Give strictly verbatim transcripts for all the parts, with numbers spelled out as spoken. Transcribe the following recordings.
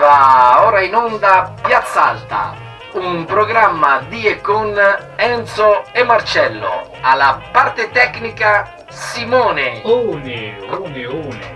Va ora in onda Piazza Alta, un programma di e con Enzo e Marcello. Alla parte tecnica Simone. One, one, one.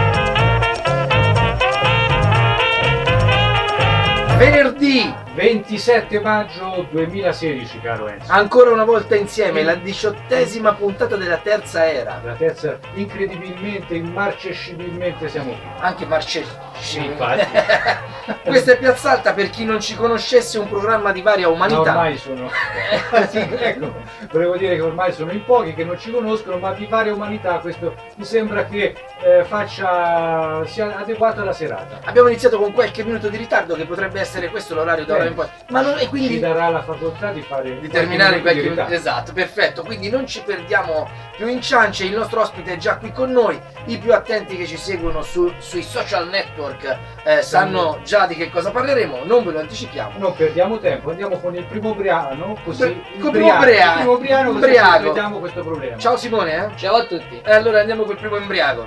Venerdì ventisette maggio duemilasedici, caro Enzo. ancora una volta insieme, la diciottesima puntata della terza era. La terza, incredibilmente, immarcescibilmente siamo qui. Anche Marcello. Sì, infatti. Questa è Piazza Alta, per chi non ci conoscesse, un programma di varia umanità. Ma ormai sono. Sì, ecco, volevo dire che ormai sono in pochi che non ci conoscono, ma di varia umanità questo mi sembra che eh, faccia sia adeguato alla serata. Abbiamo iniziato con qualche minuto di ritardo, che potrebbe essere questo l'orario da ora in poi. Ma non, e quindi ci darà la facoltà di fare di terminare in qualche minuto minuto. Esatto, perfetto. Quindi non ci perdiamo più in ciance. Il nostro ospite è già qui con noi. I più attenti che ci seguono su, sui social network eh, sanno già di che cosa parleremo. Non ve lo anticipiamo. Non perdiamo tempo, andiamo con il primo brano, così Beh, il col briano, primo bria- il primo brano, così briaco. vediamo questo problema. Ciao Simone, eh? Ciao a tutti. E allora andiamo col primo embriaco.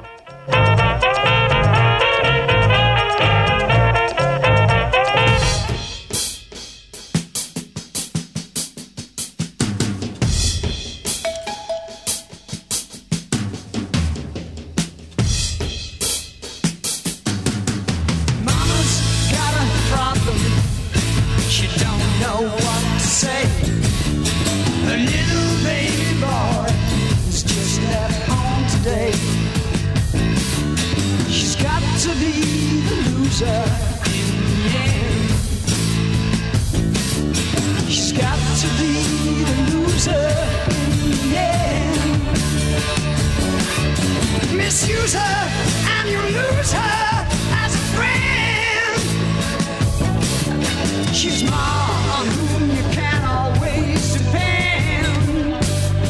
Misuse her and you lose her as a friend. She's more on whom you can always depend.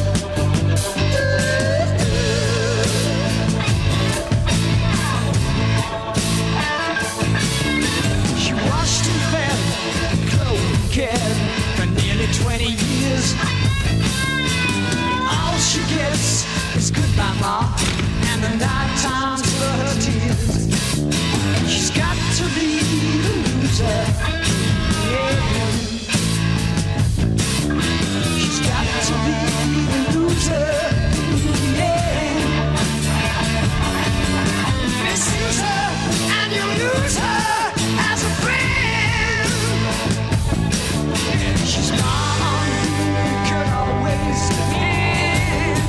She washed and fed, clothed and cared for nearly twenty years. All she gets is goodbye, Ma. And the night times for her tears. She's got to be the loser, yeah. She's got to be the loser, yeah. Misuse her and you lose her as a friend. She's mine, you could always depend.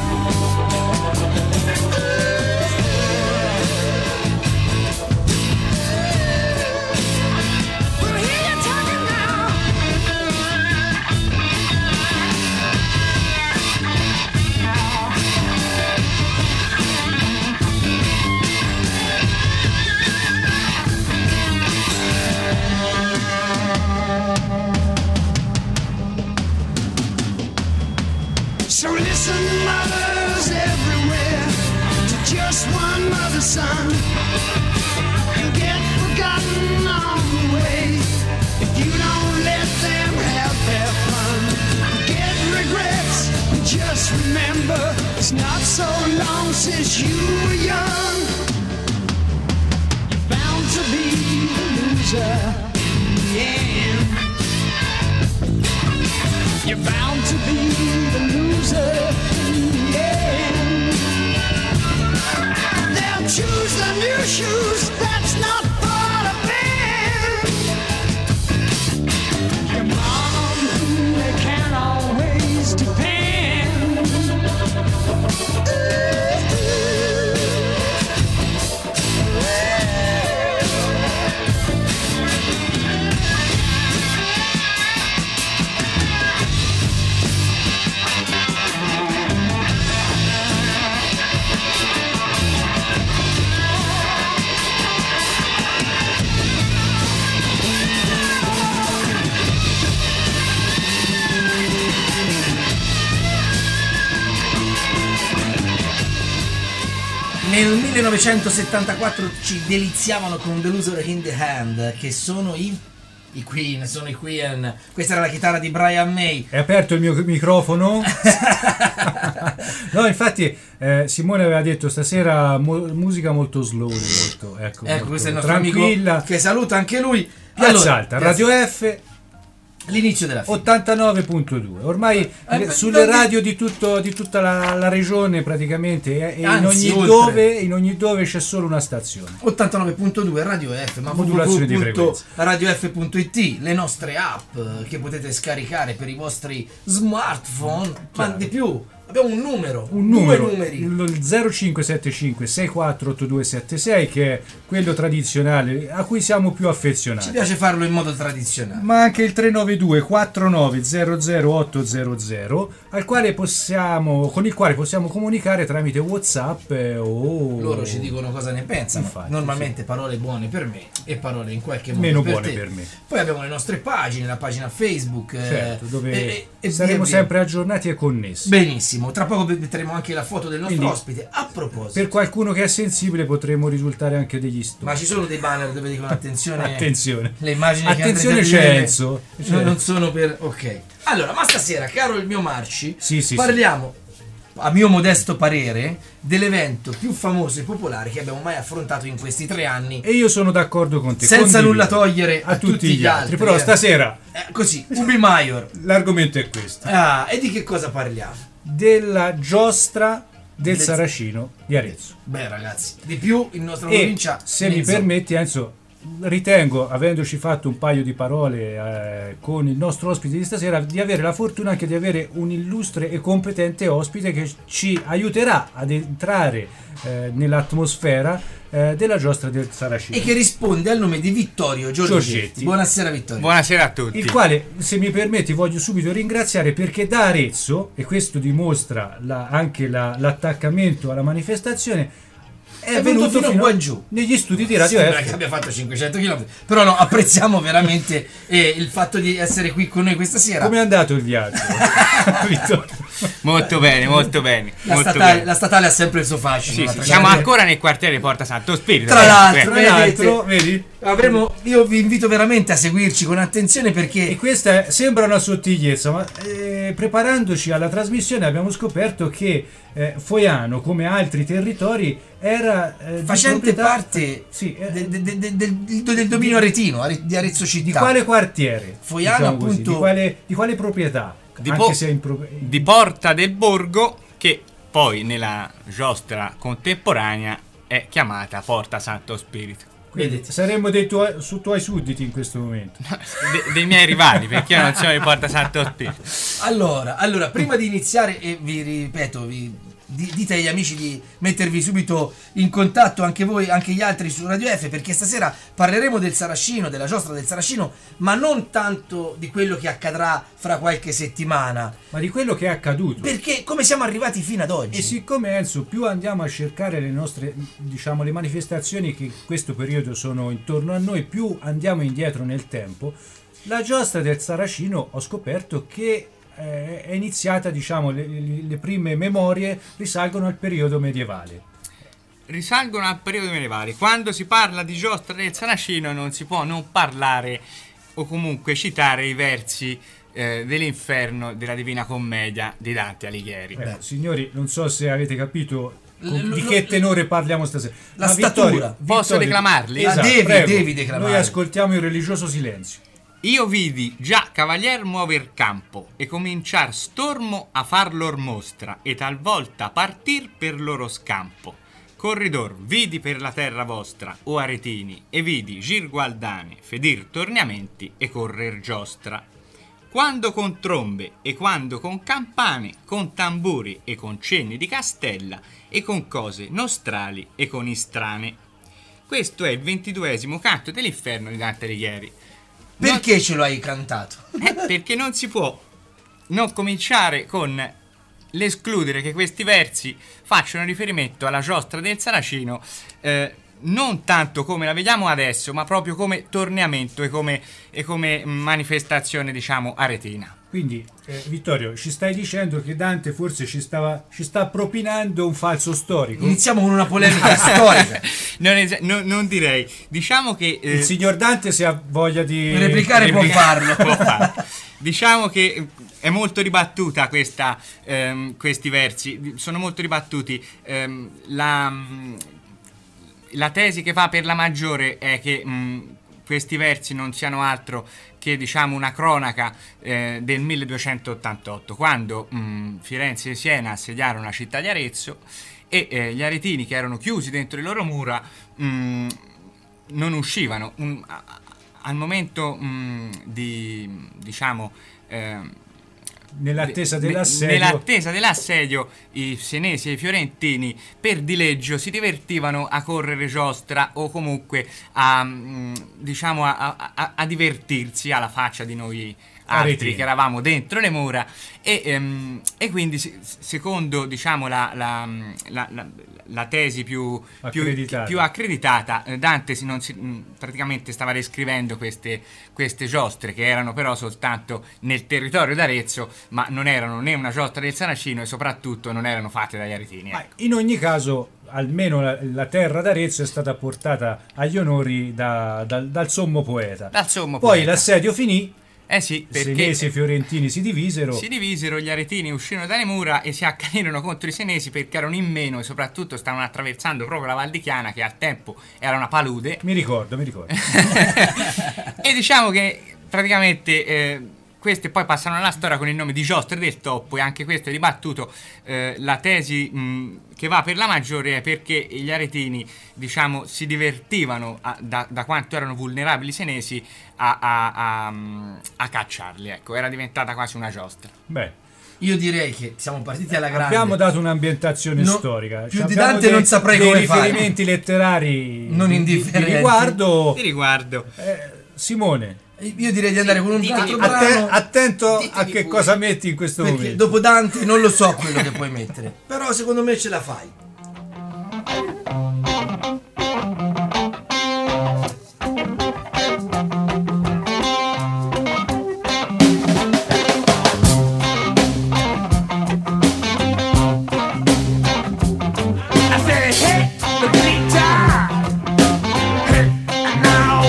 So listen, mothers everywhere, to just one mother's son. You get forgotten on the way if you don't let them have their fun. Get regrets, and just remember it's not so long since you were young. You're bound to be the loser in the end. You're bound to be the loser in the end. They'll choose the new shoes, that's not for the band. Your mom, whom they can't always depend. Nel millenovecentosettantaquattro ci deliziavano con The Loser in the Hand, che sono i I Queen, sono i Queen. Questa era la chitarra di Brian May. È aperto il mio microfono? No, infatti eh, Simone aveva detto stasera mo- musica molto slow, molto, ecco, Ecco, molto questo è il nostro tranquilla. amico che saluta anche lui. Piazza Allora, Alta, Piazza- Radio F l'inizio della fine. ottantanove virgola due. Ormai Eh, le- sulle non- radio di, tutto, di tutta la, la regione praticamente e, e Anzi, in, ogni oltre. dove, in ogni dove c'è solo una stazione. ottantanove virgola due Radio F, ma Modulazione di www punto frequenza. radio f punto it, le nostre app eh, che potete scaricare per i vostri smartphone, ma Chiaro. di più, abbiamo un numero, Un due numero, numeri. il zero cinque sette cinque sei quattro otto due sette sei, che è quello tradizionale a cui siamo più Ci affezionati. piace farlo in modo tradizionale. Ma anche il tre nove due quattro nove zero zero otto zero zero, al quale possiamo, con il quale possiamo comunicare tramite WhatsApp eh, o Loro ci dicono cosa ne pensano. Infatti, Normalmente parole buone per me e parole in qualche modo meno per buone te. per me. Poi abbiamo le nostre pagine, la pagina Facebook, eh, Certo, dove e- e- e saremo via via. sempre aggiornati e connessi. Benissimo, tra poco vedremo anche la foto del nostro Quindi, ospite. A proposito, Per qualcuno che è sensibile potremmo risultare anche degli stupidi. ma ci sono dei banner dove dicono attenzione, Attenzione. le immagini Attenzione che andrete a vedere Censo. non- non sono per... ok. Allora, ma stasera, caro il mio Marci, Sì, sì, parliamo, a mio modesto parere, dell'evento più famoso e popolare che abbiamo mai affrontato in questi tre anni, E io sono d'accordo con te. senza condivido. nulla togliere a, tutti gli altri. Però eh. stasera Eh, così, Ubi Maior. l'argomento è questo. Ah, e di che cosa parliamo? Della giostra del Del- Saracino di Arezzo. Beh, ragazzi, di più in nostra E provincia. se mi mezzo. permetti, Enzo, ritengo, avendoci fatto un paio di parole eh, con il nostro ospite di stasera, di avere la fortuna anche di avere un illustre e competente ospite che ci aiuterà ad entrare eh, nell'atmosfera eh, della giostra del Saracino. E che risponde al nome di Vittorio Giorgetti. Giorgetti. Buonasera Vittorio. Buonasera a tutti. Il quale, se mi permetti, voglio subito ringraziare perché da Arezzo, e questo dimostra la- anche la- l'attaccamento alla manifestazione, è, È venuto venuto fino fino qua giù. negli studi di Radio Sembra F. che abbia fatto cinquecento chilometri. Però no, apprezziamo veramente eh, il fatto di essere qui con noi questa sera. Come è andato il viaggio? Vittorio? Molto bene, molto bene. La molto statale, bene. la statale ha sempre il suo fascino. Sì, la sì, tra- siamo ancora nel quartiere Porta Santo Spirito. Tra eh, l'altro, eh. Tra l'altro, vedi? Avremo, io vi invito veramente a seguirci con attenzione E perché questa è- sembra una sottigliezza, ma eh, preparandoci alla trasmissione abbiamo scoperto che eh, Foiano, come altri territori, era eh, di facente proprietà- parte sì, eh, de- de- de- de- del, del dominio aretino, Are- di Arezzo città. di quale quartiere? Foiano, diciamo così, appunto- di quale, di quale proprietà? Di, Anche po- se è in pro- di Porta del Borgo, che poi nella giostra contemporanea è chiamata Porta Santo Spirito. quindi Vedete. saremmo dei tuoi, su tuoi sudditi in questo momento. De- dei miei rivali, perché io non sono di Porta Santo Spirito. Allora, allora, prima di iniziare, e vi ripeto, vi di- dite agli amici di mettervi subito in contatto anche voi, anche gli altri su Radio F, perché stasera parleremo del Saracino, della giostra del Saracino, ma non tanto di quello che accadrà fra qualche settimana, Ma di quello che è accaduto. perché come siamo arrivati fino ad oggi. E siccome Enzo, più andiamo a cercare le nostre, diciamo, le manifestazioni che in questo periodo sono intorno a noi, più andiamo indietro nel tempo, la giostra del Saracino ho scoperto che eh, è iniziata, diciamo, le, le- le prime memorie risalgono al periodo medievale. Risalgono al periodo medievale. Quando si parla di giostra del Saracino non si può non parlare o comunque citare i versi eh, dell'inferno della Divina Commedia di Dante Alighieri. Ecco, signori, non so se avete capito con- L- di l- che l- tenore parliamo stasera. la Ma statura. Vittorio- Posso Vittorio- declamarli? Esatto, Ah, devi, prego. devi declamare. Noi ascoltiamo il religioso silenzio. Io vidi già cavalier muover campo e cominciar stormo a far lor mostra e talvolta partir per loro scampo. Corridor vidi per la terra vostra, o aretini, e vidi gir gualdane, fedir torniamenti e correr giostra. Quando con trombe e quando con campane, con tamburi e con cenni di castella e con cose nostrali e con istrane. Questo è il ventiduesimo canto dell'inferno di Dante Alighieri. Non- Perché ce lo hai cantato? eh, perché non si può non cominciare con l'escludere che questi versi facciano riferimento alla giostra del Saracino, eh, non tanto come la vediamo adesso, ma proprio come torniamento e come, e come manifestazione, diciamo, aretina. Quindi eh, Vittorio, ci stai dicendo che Dante forse ci, stava, ci sta propinando un falso storico? Iniziamo con una polemica storica. Non, es- no- non direi. Diciamo che eh, Il signor Dante, se ha voglia di Replicare può farlo. può farlo. Diciamo che è molto ribattuta questa, ehm, questi versi, sono molto ribattuti. Ehm, la, la tesi che fa per la Maggiore è che mh, questi versi non siano altro che, diciamo, una cronaca eh, del milleduecentottantotto, quando mh, Firenze e Siena assediarono la città di Arezzo e eh, gli aretini, che erano chiusi dentro le loro mura, mh, non uscivano. Un, a, al momento mh, di, diciamo, eh, nell'attesa ne- dell'assedio, nell'attesa dell'assedio, i senesi e i fiorentini per dileggio si divertivano a correre giostra o comunque a, mh, diciamo, a, a, a divertirsi alla faccia di noi altri Aretini, che eravamo dentro le mura e, ehm, e quindi se- secondo, diciamo, la, la, la, la, la tesi più più Accreditata. più accreditata, eh, Dante si, non si, mh, praticamente stava descrivendo queste, queste giostre, che erano però soltanto nel territorio d'Arezzo, ma non erano né una giostra del Saracino e soprattutto non erano fatte dagli aretini. ma ecco. in ogni caso almeno la, la terra d'Arezzo è stata portata agli onori da- dal, dal sommo poeta. Dal sommo Poi poeta. l'assedio finì, Eh sì, perché senesi e fiorentini si divisero. si divisero, gli aretini uscirono dalle mura e si accanirono contro i senesi perché erano in meno e soprattutto stavano attraversando proprio la Val di Chiana, che al tempo era una palude. Mi ricordo, mi ricordo. E diciamo che praticamente eh, queste poi passano alla storia con il nome di giostre del Toppo, e anche questo è ribattuto. Eh, la tesi mh, che va per la Maggiore è perché gli aretini, diciamo, si divertivano a- da, da quanto erano vulnerabili i senesi a, a, a, a cacciarli, ecco, era diventata quasi una giostra. Beh, Io direi che siamo partiti alla grande. abbiamo dato un'ambientazione No, storica. più Ci di abbiamo Dante dei- non saprei dei come fare. riferimenti letterari Non di- indifferenti. di riguardo. Di riguardo, Eh, Simone, Io direi di andare con un ditemi altro pure. atte- brano, attento ditemi a che pure. cosa metti in questo perché momento. dopo Dante non lo so quello che puoi mettere. Però secondo me ce la fai. I said, hey, the beat time. Hey, now,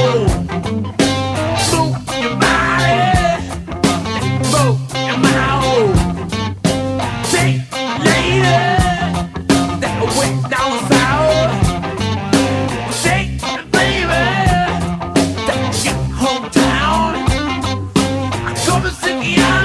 move your body, move your mouth. Take later that went down south. Take the baby that your hometown. Come and sing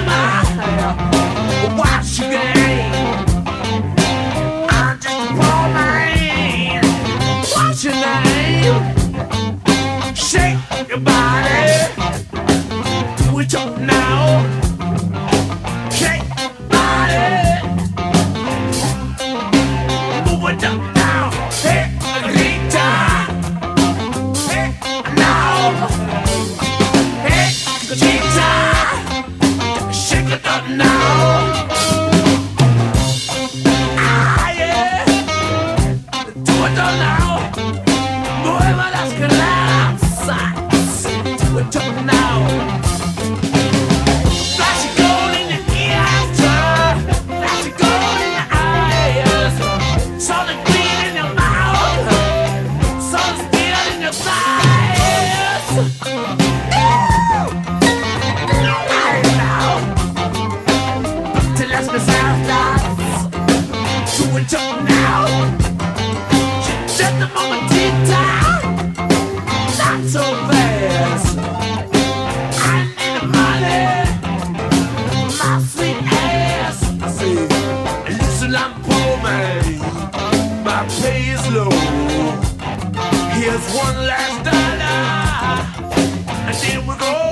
Yama, watch your game. I'm just a poor man. What's your name? Shake your body. Do it up now. Shake your body. Move it up now. Hey, Rita. Hey, now. Hey, Rita. Shake it up now. Ah, yeah. Do it all now. Mueva las calabazas. Do it all now. Flash of gold in your ears. Flash of gold in your eyes. Solid green in your mouth. Solid steel in your thighs. Right now. Till las calabazas. Do it up now. Just a moment, time. Not so fast. I need the money. My sweet ass. I say, listen, I'm poor man. My pay is low. Here's one last dollar. And then we go.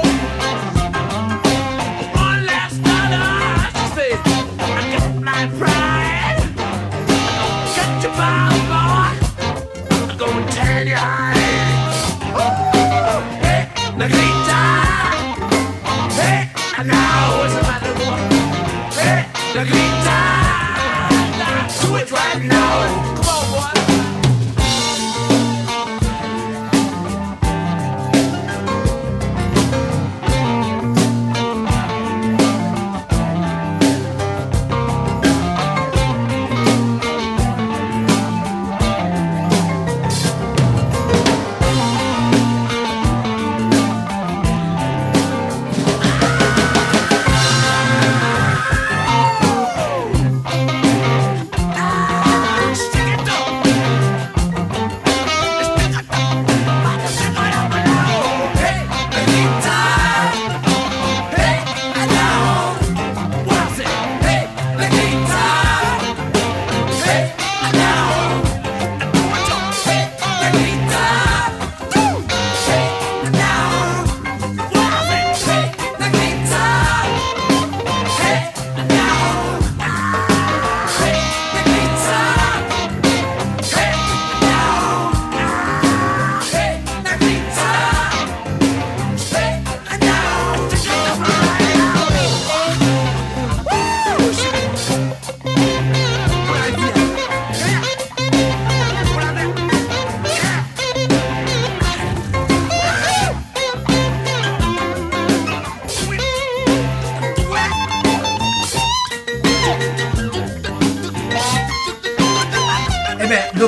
One last dollar. She says, I got my pride. Cut your power, boy. I'm gonna turn your eyes. Oh, hey, Negrita. Hey, now what's the matter, boy? Hey, Negrita. Now do it right now. Come on, boy.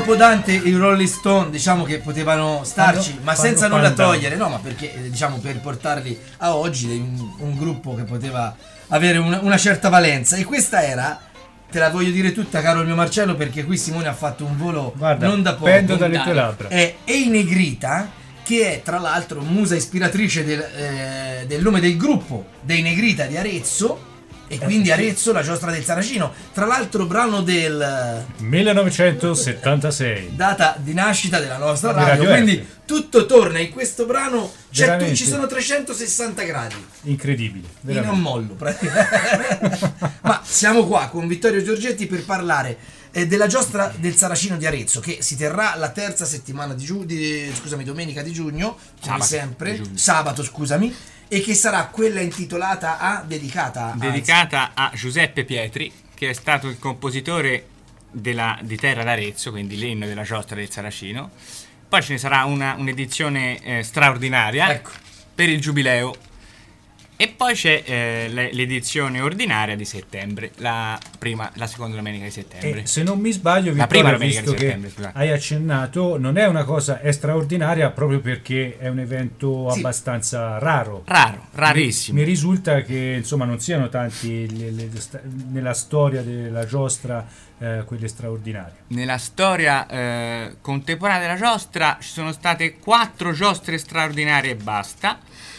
dopo Dante e i Rolling Stone diciamo che potevano starci, Fanno- ma fanno senza nulla pandan. togliere, no, ma perché eh, diciamo per portarli a oggi un, un gruppo che poteva avere una, una certa valenza, e questa era, te la voglio dire tutta caro il mio Marcello, perché qui Simone ha fatto un volo Guarda, non da poco. pendo dalle tue labbra. È Ei Negrita, che è tra l'altro musa ispiratrice del, eh, del nome del gruppo dei Negrita di Arezzo, e quindi Arezzo, la giostra del Saracino, tra l'altro brano del millenovecentosettantasei. data di nascita della nostra Di radio, Radio quindi F. tutto torna in questo brano, c'è tu- Veramente. ci sono trecentosessanta gradi Incredibile. in veramente. un mollo praticamente. Ma siamo qua con Vittorio Giorgetti per parlare eh, della giostra del Saracino di Arezzo, che si terrà la terza settimana di, giu- di scusami domenica di giugno, come Sabato sempre di giugno. sabato scusami, e che sarà quella intitolata a dedicata a Dedicata a Giuseppe Pietri, che è stato il compositore della, di Terra d'Arezzo, quindi l'inno della giostra del Saracino. Poi ce ne sarà una, un'edizione eh, straordinaria Ecco. per il giubileo. E poi c'è eh, le- l'edizione ordinaria di settembre, la prima, la seconda domenica di settembre. E se non mi sbaglio, La prima Vittorio, domenica di visto che settembre, scusate. hai accennato, non è una cosa straordinaria proprio perché è un evento Sì. abbastanza raro. Raro, rarissimo. Mi risulta che insomma non siano tanti le- le- sta- nella storia della giostra eh, quelle straordinarie. Nella storia eh, contemporanea della giostra ci sono state quattro giostre straordinarie e basta.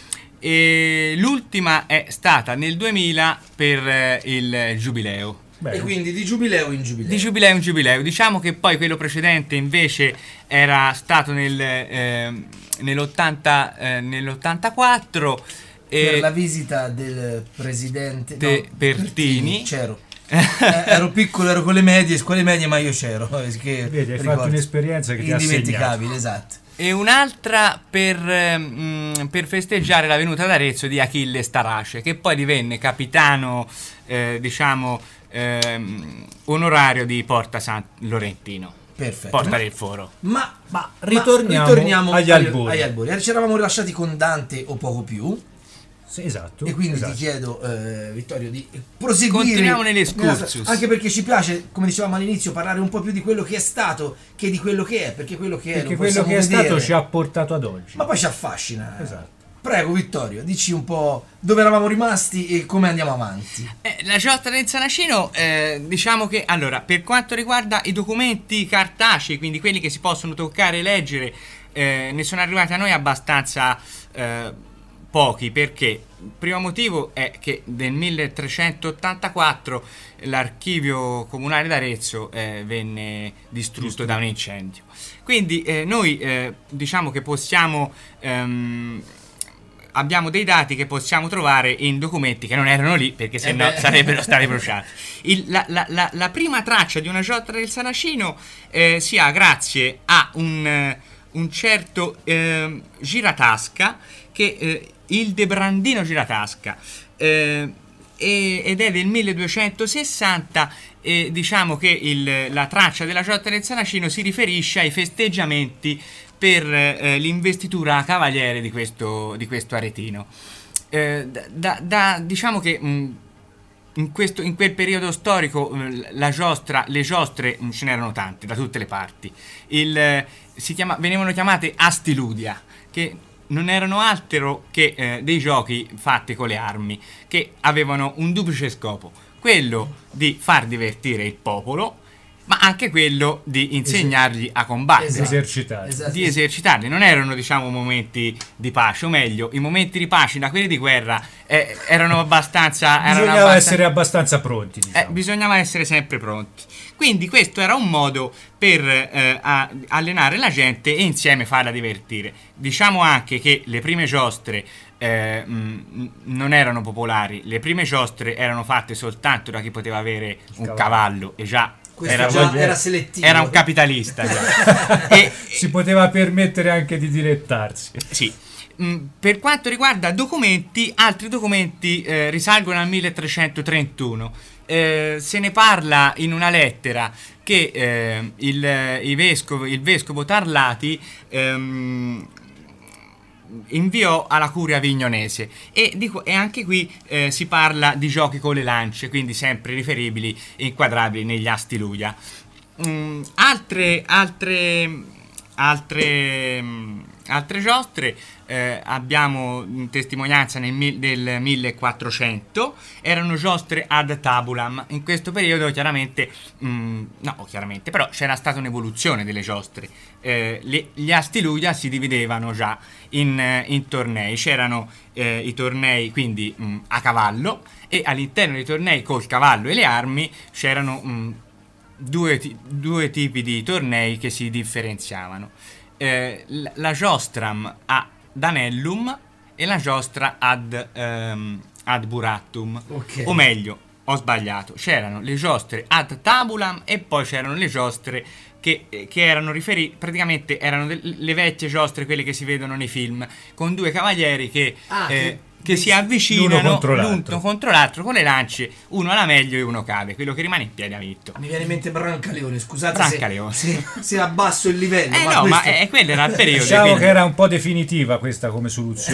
E l'ultima è stata nel duemila per eh, il giubileo. Beh, e quindi di giubileo in giubileo. Di giubileo in giubileo. Diciamo che poi quello precedente invece era stato nel, eh, nell'ottanta, eh, nell'ottantaquattro. Per e- la visita del presidente De- no, Pertini. c'ero. Eh, ero piccolo, ero con le medie, scuole medie, ma io c'ero. eh, Che Vedi, hai ricordo. fatto un'esperienza che ti ha indimenticabile, esatto. E un'altra per, ehm, per festeggiare la venuta d'Arezzo di Achille Starace, che poi divenne capitano, eh, diciamo, ehm, onorario di Porta San Lorentino. Perfetto. Porta del Foro. Ma, Ma ritorniamo ritorniamo agli agli albori. agli albori. Ci eravamo rilasciati con Dante o poco più, Sì, esatto. e quindi esatto. ti chiedo, eh, Vittorio, di proseguire. Continuiamo nella- nell'excursus. Anche perché ci piace, come dicevamo all'inizio, parlare un po' più di quello che è stato che di quello che è, perché quello che è Perché lo quello possiamo che è vedere, stato ci ha portato ad oggi. ma poi ci affascina. Esatto. Prego Vittorio, dici un po' dove eravamo rimasti e come andiamo avanti. Eh, la giostra del Saracino, eh, diciamo che, allora, per quanto riguarda i documenti cartacei, quindi quelli che si possono toccare e leggere, eh, ne sono arrivati a noi abbastanza eh, pochi, perché il primo motivo è che nel milletrecentottantaquattro l'archivio comunale d'Arezzo eh, venne distrutto da un incendio. Quindi eh, noi eh, diciamo che possiamo... ehm, abbiamo dei dati che possiamo trovare in documenti che non erano lì, perché se Eh no beh. sarebbero stati bruciati. Il- la, la- la- la prima traccia di una giostra del Saracino eh, si ha grazie a un, eh, un certo eh, Giratasca, che eh, il Debrandino Giratasca, eh, e- ed è del milleduecentosessanta. E diciamo che il- la traccia della giostra del Saracino si riferisce ai festeggiamenti per eh, l'investitura a cavaliere di questo, di questo aretino. Eh, da, da- da- diciamo che mh, in, questo, in quel periodo storico mh, la giostra, le giostre mh, ce n'erano tante da tutte le parti. Il, eh, si chiama, venivano chiamate astiludia, che non erano altro che eh, dei giochi fatti con le armi, che avevano un duplice scopo: quello di far divertire il popolo, ma anche quello di insegnargli a combattere. Esatto. Esercitare. Esatto. Di esercitarli. Non erano, diciamo, momenti di pace, o meglio, i momenti di pace da quelli di guerra eh, erano abbastanza erano Bisognava abbastanza- essere abbastanza pronti, eh, diciamo. bisognava essere sempre pronti. Quindi questo era un modo per eh, a- allenare la gente e insieme farla divertire. Diciamo anche che le prime giostre eh, mh, non erano popolari. Le prime giostre erano fatte soltanto da chi poteva avere un cavallo. cavallo, e già Questo era, già già- era selettivo. era un capitalista già. e, Si poteva permettere anche di dilettarsi. Sì. Mm, Per quanto riguarda documenti, altri documenti eh, risalgono al milletrecentotrentuno. Eh, se ne parla in una lettera che eh, il, i vescovo, il vescovo Tarlati ehm, inviò alla curia avignonese, e, dico, e anche qui eh, si parla di giochi con le lance, quindi sempre riferibili e inquadrabili negli Astiludia. mh, altre altre altre mh, altre giostre eh, abbiamo mh, testimonianza nel mi- del millequattrocento, erano giostre ad tabulam. In questo periodo chiaramente mh, no chiaramente però c'era stata un'evoluzione delle giostre. Eh, le, gli astiluia si dividevano già in, eh, in tornei, c'erano eh, i tornei quindi mh, a cavallo, e all'interno dei tornei col cavallo e le armi c'erano mh, due, ti- due tipi di tornei che si differenziavano. Eh, la, la giostram ad anellum e la giostra ad, ehm, ad burattum. Ok. O meglio, ho sbagliato, c'erano le giostre ad tabulam e poi c'erano le giostre che, che erano riferite, praticamente erano de- le vecchie giostre, quelle che si vedono nei film, con due cavalieri che, Ah, eh, che- che si avvicinano l'uno contro l'altro. l'uno contro l'altro con le lance, uno alla meglio e uno cade, quello che rimane in piedi ha vinto. Mi viene in mente Brancaleone, scusate Brancaleone. se, se, se abbasso il livello. Eh ma no, questo- ma eh, quello era il periodo. Diciamo quindi- che era un po' definitiva questa come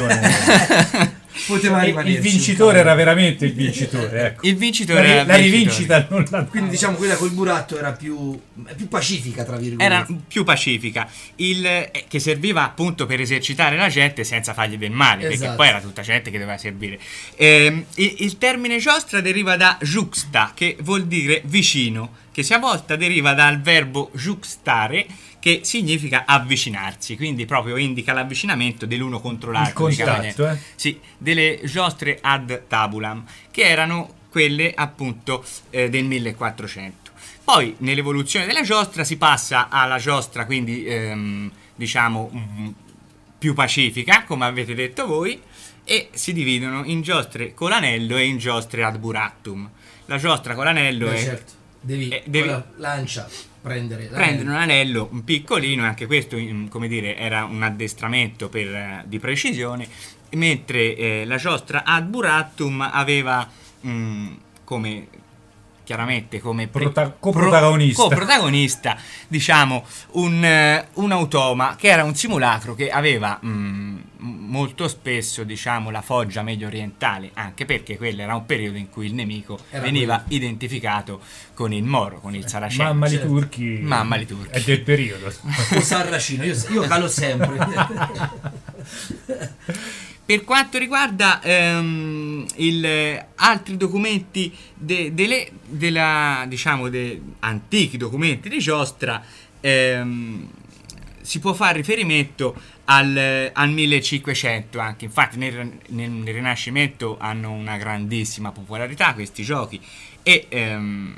soluzione. poteva il, rimanerci. il vincitore era veramente il vincitore, ecco. Il vincitore La, era la il vincitore. rivincita non la Quindi diciamo quella col buratto era più, più pacifica, tra virgolette. Era più pacifica, il, eh, che serviva appunto per esercitare la gente senza fargli del male, perché Esatto. poi era tutta gente che doveva servire. Ehm, il, il termine giostra deriva da juxta, che vuol dire vicino, che sia volta deriva dal verbo juxtare, che significa avvicinarsi, quindi proprio indica l'avvicinamento dell'uno contro l'altro. il dei cavalieri. contatto, eh. Sì, delle giostre ad tabulam, che erano quelle appunto eh, del millequattrocento. Poi nell'evoluzione della giostra si passa alla giostra quindi ehm, diciamo mm, più pacifica, come avete detto voi, e si dividono in giostre con l'anello e in giostre ad burattum. La giostra con l'anello Beh, è certo, devi, eh, devi- con la lancia prendere l'anello. prendere un anello un piccolino, e anche questo in- come dire era un addestramento per, eh, di precisione, mentre eh, la giostra ad burattum aveva mm, come chiaramente come pre- Prota- coprotagonista. pro- coprotagonista diciamo un, eh, un automa che era un simulacro che aveva mm, molto spesso diciamo la foggia medio orientale, anche perché quello era un periodo in cui il nemico Era veniva quello. identificato con il Moro, con il Saraceno. Mamma li certo. turchi. Mamma li turchi. È del periodo. O sarracino, io, io calo sempre. Per quanto riguarda ehm, il, eh, altri documenti de- delle, della, diciamo, de- antichi documenti di giostra, ehm, si può fare riferimento al, al millecinquecento anche. Infatti nel, nel, nel Rinascimento hanno una grandissima popolarità questi giochi e ehm,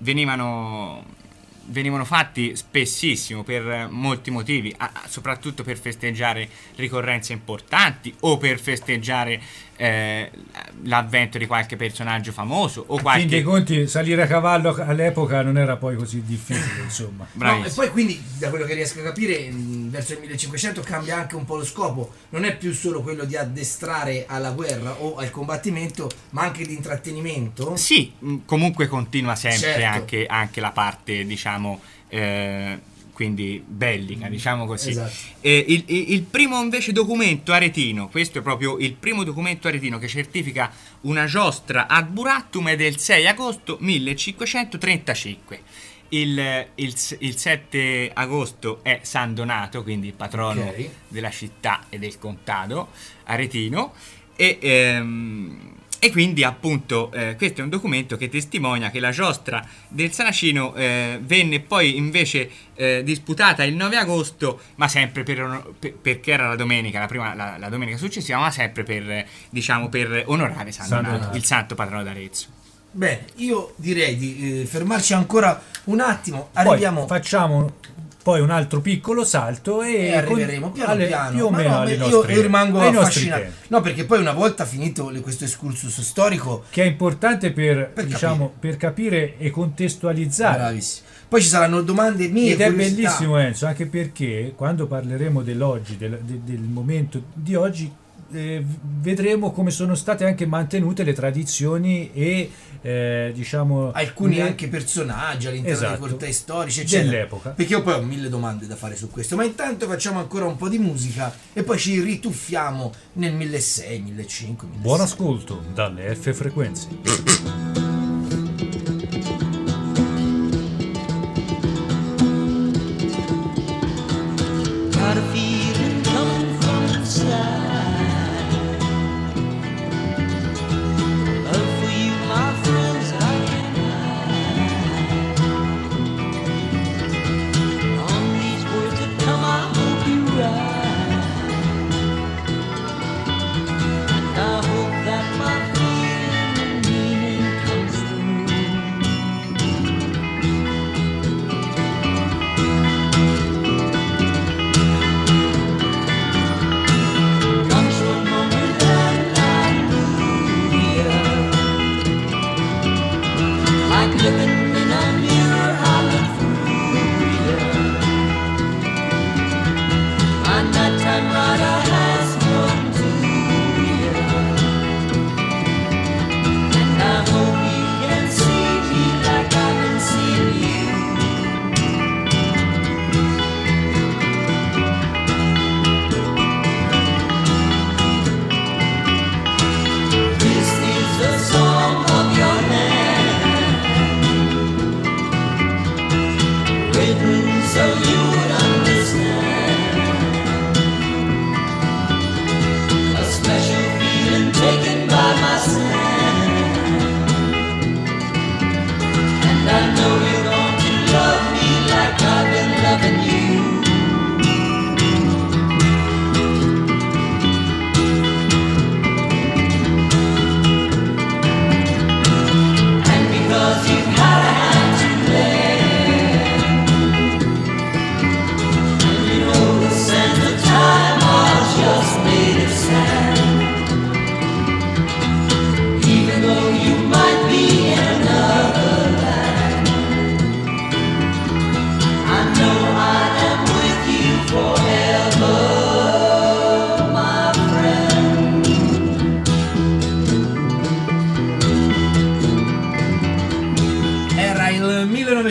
venivano venivano fatti spessissimo per molti motivi, a- a- soprattutto per festeggiare ricorrenze importanti o per festeggiare eh, l'avvento di qualche personaggio famoso o In fin qualche dei conti salire a cavallo all'epoca non era poi così difficile, insomma. No, e bravissimo. poi quindi, da quello che riesco a capire, mh, verso il millecinquecento cambia anche un po' lo scopo. Non è più solo quello di addestrare alla guerra o al combattimento, ma anche di intrattenimento. Sì, mh, comunque continua sempre Certo. anche, anche la parte, diciamo, eh, quindi bellica, diciamo così. Esatto. Eh, il, il- il primo invece documento aretino, questo è proprio il primo documento aretino che certifica una giostra ad burattum, è del sei agosto millecinquecentotrentacinque. Il, il, il sette agosto è San Donato, quindi il patrono Ok. della città e del contado aretino, e, ehm, e quindi appunto eh, questo è un documento che testimonia che la giostra del Saracino eh, venne poi invece eh, disputata il nove agosto, ma sempre per, per- perché era la domenica, la, prima, la, la domenica successiva, ma sempre per, eh, diciamo, per onorare San, San Donato, Donato. il santo patrono d'Arezzo. Bene, io direi di eh, fermarci ancora un attimo. Poi Arriviamo. facciamo poi un altro piccolo salto e, E arriveremo piano alle- piano. più o Ma meno no, alle io, nostre, io rimango ai nostri affascinato. tempi. No, perché poi una volta finito le- questo excursus storico, Che è importante per, Per diciamo, per capire e contestualizzare. bravissimo. Poi ci saranno domande mie. Ed è curiosità. bellissimo Enzo, anche perché quando parleremo dell'oggi, del, de- del momento di oggi, eh, vedremo come sono state anche mantenute le tradizioni e eh, diciamo Alcuni le- anche personaggi all'interno Esatto. dei cortei storici, eccetera. dell'epoca. Perché io poi ho mille domande da fare su questo. Ma intanto facciamo ancora un po' di musica e poi ci rituffiamo nel milleseicento, millecinquecento. Buon ascolto dalle F frequenze. promised land. And I know you're going to love me like I've been loving you. And because you've had a hand to lend, and you know the sands of time are just made of sand. Even though you might be in another land, I know I am with you forever, my friend. Era il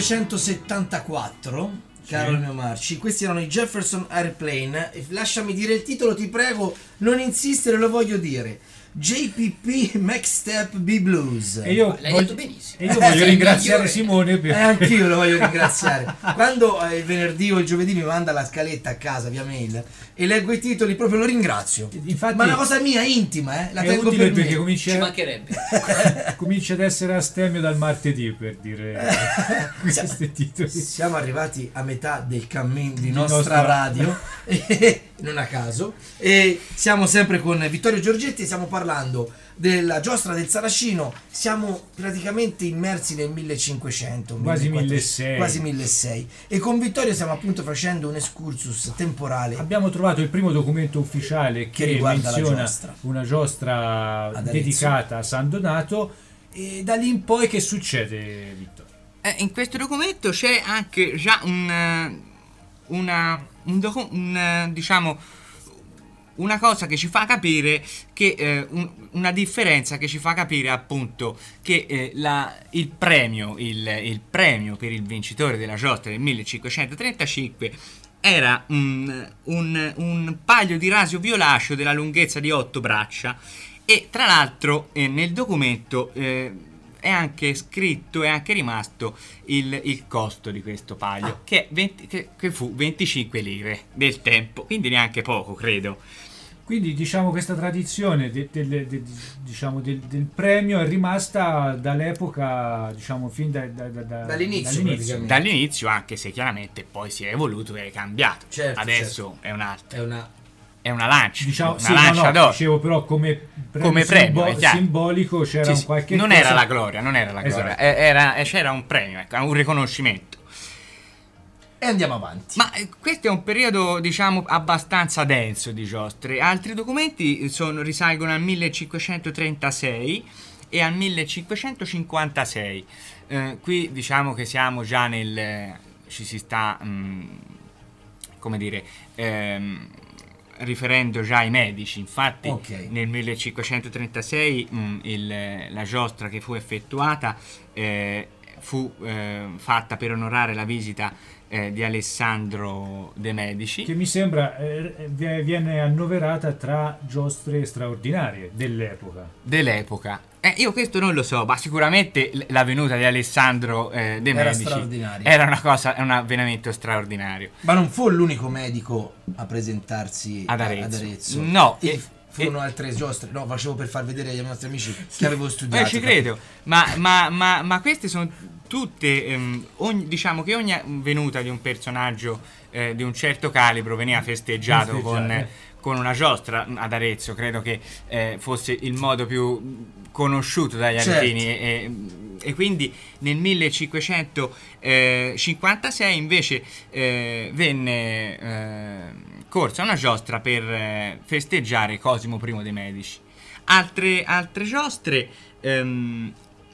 millenovecentosettantaquattro, caro il mio Marci. Questi erano i Jefferson Airplane. E lasciami dire il titolo, ti prego, non insistere, lo voglio dire. J P P Maxstep B Blues. E io L'hai voglio, detto benissimo. e io voglio Sei ringraziare migliore. Simone per... Eh, anch'io lo voglio ringraziare. Quando eh, il venerdì o il giovedì mi manda la scaletta a casa via mail e leggo i titoli, proprio lo ringrazio. Infatti Ma è una cosa mia, intima, eh? La è tengo utile per perché me. comincia, Ci mancherebbe. comincia ad essere astemio dal martedì, per dire questi titoli. Siamo arrivati a metà del cammin di Di nostra, nostra- radio, e, non a caso, e siamo sempre con Vittorio Giorgetti e stiamo parlando della giostra del Saracino. Siamo praticamente immersi nel millecinquecento, Quasi millequattrocento, milleseicento. quasi milleseicento, e con Vittorio stiamo appunto facendo un excursus temporale. Abbiamo trovato il primo documento ufficiale Che che, riguarda la menziona giostra. una giostra Ad Arezzo. dedicata a San Donato. E da lì in poi che succede, Vittorio? Eh, in questo documento c'è anche già un, eh, una, un, docu- un, eh, diciamo, una cosa che ci fa capire che eh, un- una differenza che ci fa capire appunto che eh, la- il premio il, il premio per il vincitore della giostra del millecinquecentotrentacinque era un, un, un paio di rasio violaceo della lunghezza di otto braccia. E tra l'altro eh, nel documento eh, è anche scritto, è anche rimasto il, il costo di questo paio, che, è venti che, che fu venticinque lire del tempo, quindi neanche poco, credo. Quindi diciamo questa tradizione de- del- de- diciamo, del, del premio è rimasta dall'epoca, diciamo, fin da, da- da- da- Dall'inizio, praticamente. Dall'inizio, anche se chiaramente poi si è evoluto e è cambiato. Certo, Adesso è un altro. È una... È una lancia, Diciamo, una sì, no, lancia no, d'oro. dicevo però come premio, Come premio, simbo- è chiaro. simbolico c'era Sì, un sì, qualche non cosa- era la gloria, non era la gloria, Esatto. eh, era- eh, c'era un premio, ecco, un riconoscimento. E andiamo avanti. Ma eh, questo è un periodo, diciamo, abbastanza denso di giostre. Altri documenti sono- risalgono al millecinquecentotrentasei e al millecinquecentocinquantasei. Eh, qui diciamo che siamo già nel... ci si sta, mh, come dire, ehm, riferendo già ai medici. Infatti Ok. nel millecinquecentotrentasei mh, il- la giostra che fu effettuata eh, fu eh, fatta per onorare la visita eh, di Alessandro De Medici. che mi sembra eh, vie- viene annoverata tra giostre straordinarie dell'epoca. Dell'epoca. Eh, io questo non lo so, ma sicuramente l- la venuta di Alessandro eh, De Era Medici straordinaria. era una cosa, un avvenimento straordinario. Ma non fu l'unico medico a presentarsi Ad a- Arezzo. ad Arezzo. No, E e- furono e- altre giostre. No, facevo per far vedere ai nostri amici che avevo studiato. Eh, ci credo, ma, ma, ma, ma queste sono tutte, ehm, ogni- diciamo che ogni venuta di un personaggio eh, di un certo calibro veniva festeggiato Festeggiato, con, eh. con una giostra ad Arezzo. Credo che eh, fosse il modo più conosciuto dagli Certo. aretini, e, e quindi nel millecinquecentocinquantasei invece eh, venne eh, corsa una giostra per eh, festeggiare Cosimo I de' Medici. Altre, altre giostre ehm,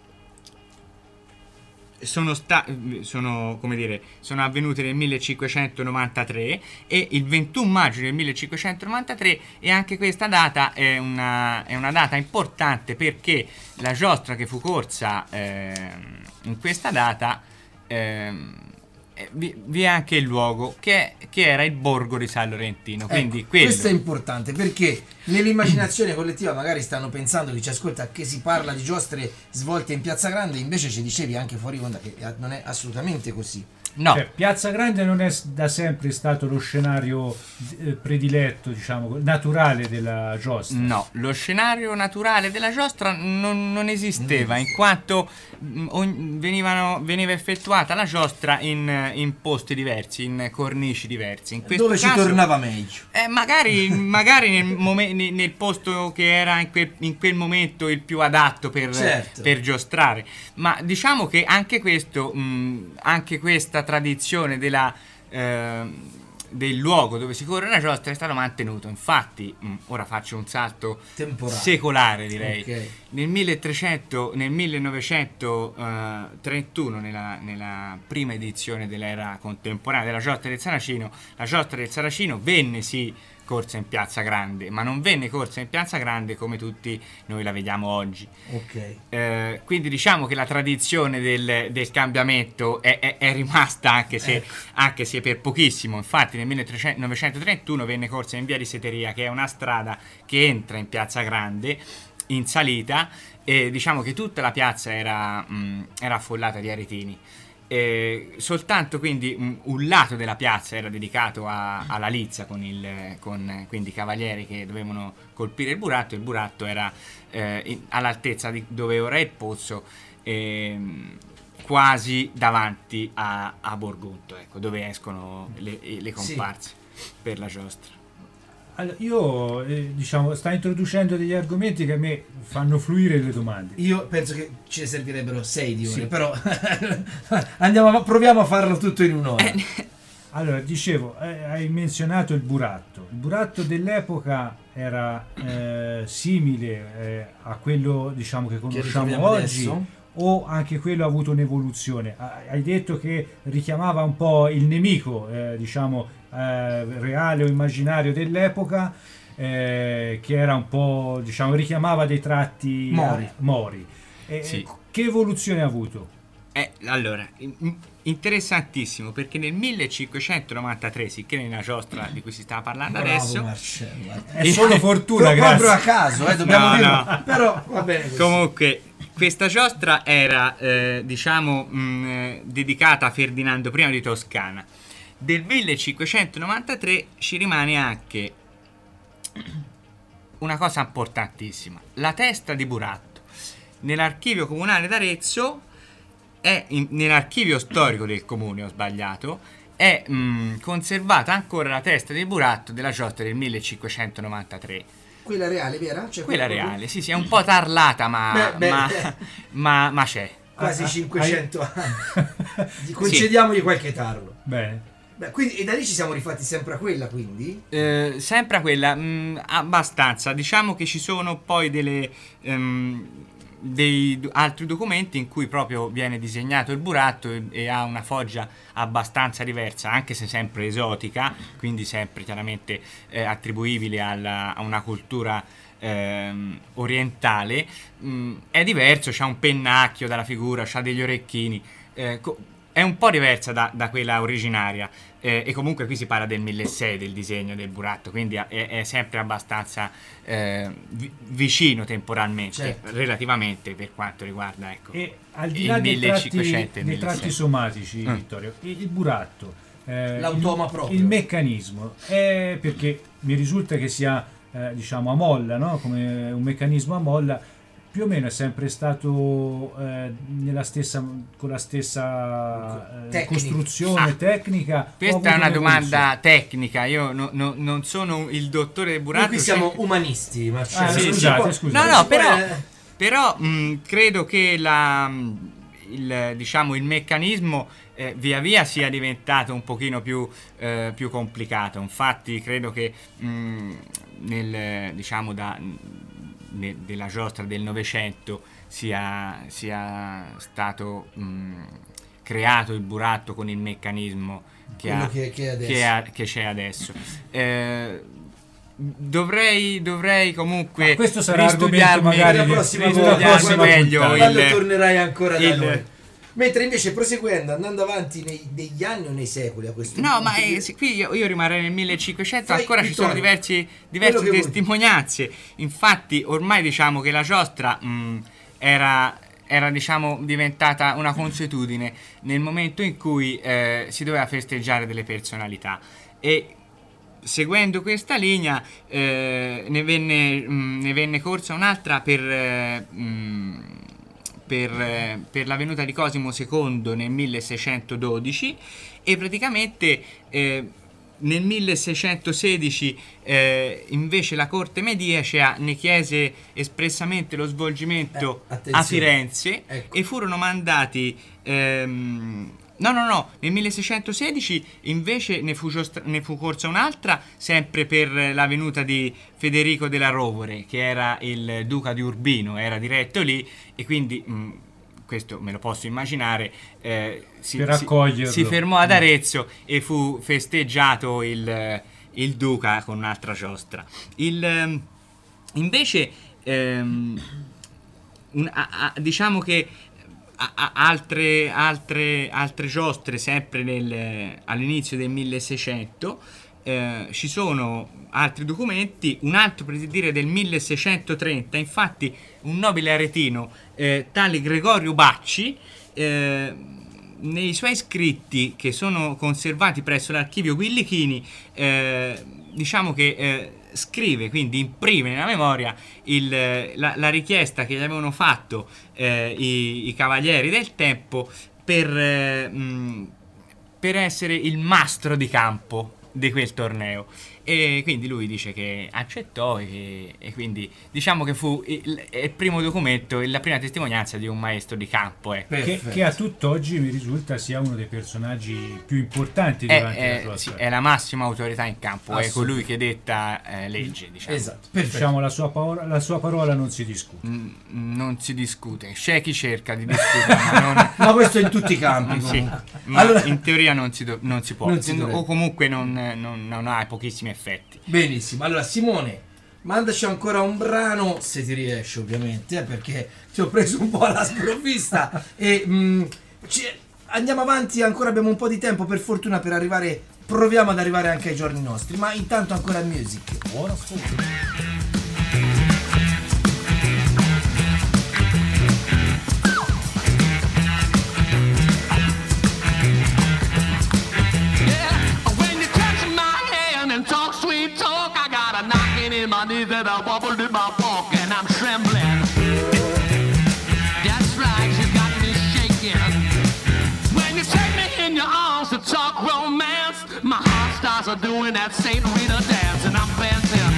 sono, sta- sono, come dire, sono avvenute nel millecinquecentonovantatré e il ventuno maggio del millecinquecentonovantatré, e anche questa data è una, è una data importante perché la giostra che fu corsa ehm, in questa data ehm, eh, vi, vi è anche il luogo che, che era il borgo di San Laurentino, quindi Ecco, quello. questo è importante perché nell'immaginazione collettiva magari stanno pensando, chi ci ascolta, che si parla di giostre svolte in Piazza Grande, invece ci dicevi anche fuori onda che non è assolutamente così. No, Cioè, Piazza Grande non è s- da sempre stato lo scenario eh, prediletto, diciamo, naturale della giostra. no, lo scenario naturale della giostra non, non esisteva, in quanto mh, ogn- venivano, veniva effettuata la giostra in, in posti diversi, in cornici diversi. In questo Dove ci caso, tornava meglio. Eh, magari magari nel, momen- ne- nel posto che era in quel, in quel momento il più adatto per, Certo. per giostrare, ma diciamo che anche questo, mh, anche questa tradizione della, eh, del luogo dove si corre la giostra è stato mantenuto. Infatti, mh, ora faccio un salto Temporale. secolare, direi. Ok. Nel milletrecento, nel millenovecentotrentuno, nella, nella prima edizione dell'era contemporanea della giostra del Saracino, la giostra del Saracino venne sì corsa in Piazza Grande, ma non venne corsa in Piazza Grande come tutti noi la vediamo oggi. Ok. Eh, quindi diciamo che la tradizione del, del cambiamento è, è- è rimasta, anche se, Ecco. anche se per pochissimo. Infatti nel millenovecentotrentuno venne corsa in via di Seteria, che è una strada che entra in Piazza Grande in salita, e diciamo che tutta la piazza era, mh, era affollata di aretini. Eh, soltanto quindi mh, un lato della piazza era dedicato a- alla lizza con, il, con eh, quindi i cavalieri che dovevano colpire il buratto. Il buratto era eh, in- all'altezza di dove ora è il pozzo, ehm, quasi davanti a, a Borgunto, ecco, dove escono le, le comparse per la giostra. Allora, io, eh, diciamo, sta introducendo degli argomenti che a me fanno fluire le domande. Io penso che ce ne servirebbero sei di ore, Sì. però andiamo a- proviamo a farlo tutto in un'ora. Allora, dicevo, eh, hai menzionato il buratto. Il buratto dell'epoca era eh, simile eh, a quello, diciamo, che conosciamo ritroviamo oggi, adesso? o anche quello ha avuto un'evoluzione? Ah, Hai detto che richiamava un po' il nemico, eh, diciamo, eh, reale o immaginario dell'epoca, eh, che era un po', diciamo, richiamava dei tratti Mori. eh, mori. Eh, Sì. Che evoluzione ha avuto? Eh, allora, in- interessantissimo, perché nel millecinquecentonovantatré, sicché nella giostra di cui si stava parlando Bravo adesso, Marcello, guarda. È solo fortuna, Pro- proprio a grazie. caso, eh, dobbiamo No, dirlo. no. Però va bene così. comunque, questa giostra era, eh, diciamo, mh, eh, dedicata a Ferdinando I di Toscana. Del millecinquecentonovantatré ci rimane anche una cosa importantissima: la testa di buratto. Nell'archivio comunale d'Arezzo, è in- nell'archivio storico del comune, ho sbagliato, è mh, conservata ancora la testa di buratto della giostra del millecinquecentonovantatré. Quella reale, vera? Cioè, Quella proprio- reale, sì, sì, è un po' tarlata, ma, Beh, beh, ma, beh. ma- ma c'è. Quasi Ah, ah, cinquecento anni. Gli concediamogli qualche tarlo. Bene. Beh, quindi, e da lì ci siamo rifatti sempre a quella, quindi? Eh, sempre a quella, mh, abbastanza. Diciamo che ci sono poi delle, ehm, dei do- altri documenti in cui proprio viene disegnato il buratto e, e ha una foggia abbastanza diversa, anche se sempre esotica, quindi sempre chiaramente eh, attribuibile alla- a una cultura ehm, orientale. Mh, è diverso, c'ha un pennacchio dalla figura, c'ha degli orecchini. eh, co- è un po' diversa da, da quella originaria, eh, e comunque qui si parla del milleseicento del disegno del buratto, quindi è, è sempre abbastanza eh, vi- vicino temporalmente, Certo. relativamente, per quanto riguarda, ecco, E al di il là dei tratti, millecinquecento e il dei tratti milleseicento. somatici, Mm. Vittorio, il, il buratto, eh, L'automa il, proprio. il meccanismo, è perché mi risulta che sia eh, diciamo a molla, no? Come un meccanismo a molla, più o meno è sempre stato eh, nella stessa, con la stessa eh, Tecnica. costruzione Ah, tecnica. o ha Questa avuto è una un'evoluzione? domanda tecnica, io no- no- non sono il dottore del Noi buratto. qui siamo cerco- umanisti, Marcello. Ah, Sì, Non sì. si può- scusate, scusate. No, no, si può, però, eh, però mh, credo che la, mh, il, diciamo, il meccanismo eh, via via sia diventato un pochino più, eh, più complicato. Infatti credo che mh, nel, diciamo, da, ne- della giostra del Novecento sia, sia stato mh, creato il buratto con il meccanismo che, Quello ha- che- che è adesso. che ha- che c'è adesso. Eh, dovrei, dovrei comunque Ma questo sarà argomento ristudiarmi- magari la di- prossima di- volta, la prossima quando- meglio puntata. quando il- tornerai ancora da il- noi. Mentre invece proseguendo, andando avanti nei, negli anni o nei secoli a questo No, punto, ma eh, io- sì, qui io, io rimarrei nel millecinquecento, Fai, ancora ci sono Vittorio, diversi, diverse quello che vuoi. testimonianze. Infatti ormai diciamo che la giostra mh, era, era diciamo diventata una consuetudine nel momento in cui eh, si doveva festeggiare delle personalità, e seguendo questa linea eh, ne, venne, mh, ne venne corsa un'altra per, eh, mh, per, eh, per la venuta di Cosimo secondo nel milleseicentododici, e praticamente eh, nel milleseicentosedici eh, invece la corte medicea ne chiese espressamente lo svolgimento Eh, a Firenze, ecco. e furono mandati ehm, no no no nel milleseicentosedici invece ne fu, giostra- ne fu corsa un'altra sempre per la venuta di Federico della Rovere, che era il duca di Urbino, era diretto lì, e quindi mh, questo me lo posso immaginare, eh, si, Per si- accoglierlo. si fermò ad Arezzo e fu festeggiato il, il duca con un'altra giostra. Il, ehm, invece ehm, un- a- a- diciamo che a- a- altre, altre, altre giostre sempre nel- all'inizio del milleseicento eh, ci sono altri documenti, un altro per dire del milleseicentotrenta, infatti un nobile aretino eh, tale Gregorio Bacci eh, nei suoi scritti, che sono conservati presso l'archivio Guillichini, eh, diciamo che eh, scrive, quindi imprime nella memoria il, la, la richiesta che gli avevano fatto eh, i, i cavalieri del tempo per, eh, mh, per essere il mastro di campo di quel torneo, e quindi lui dice che accettò, e, e quindi diciamo che fu il, il primo documento, la prima testimonianza di un maestro di campo, ecco. Che, Perfetto. che a tutt'oggi mi risulta sia uno dei personaggi più importanti È, durante la è- sua sì, storia. è la massima autorità in campo, è Assolutamente. colui che detta eh, legge, diciamo. Esatto, perfetto. Diciamo, la sua, parola, la sua parola non si discute. Mm, non si discute, c'è chi cerca di discutere, ma non, Ma questo è in tutti i campi sì, comunque. ma Allora, in teoria non si, do- non si può, Non si dovrebbe. o comunque non, non- non ha pochissimi effetti. benissimo. Allora Simone, mandaci ancora un brano, se ti riesce ovviamente, eh, perché ti ho preso un po' alla sprovvista e mh, ci- andiamo avanti, ancora abbiamo un po' di tempo per fortuna per arrivare, proviamo ad arrivare anche ai giorni nostri, ma intanto ancora music. Buon ascolto. When you touch my hand and talk sweet talk, I got a knocking in my knees and a wobble in my walk, and I'm trembling. That's right, you got me shaking. When you take me in your arms to talk romance, my heart starts a doing that Saint Rita dance, and I'm dancing.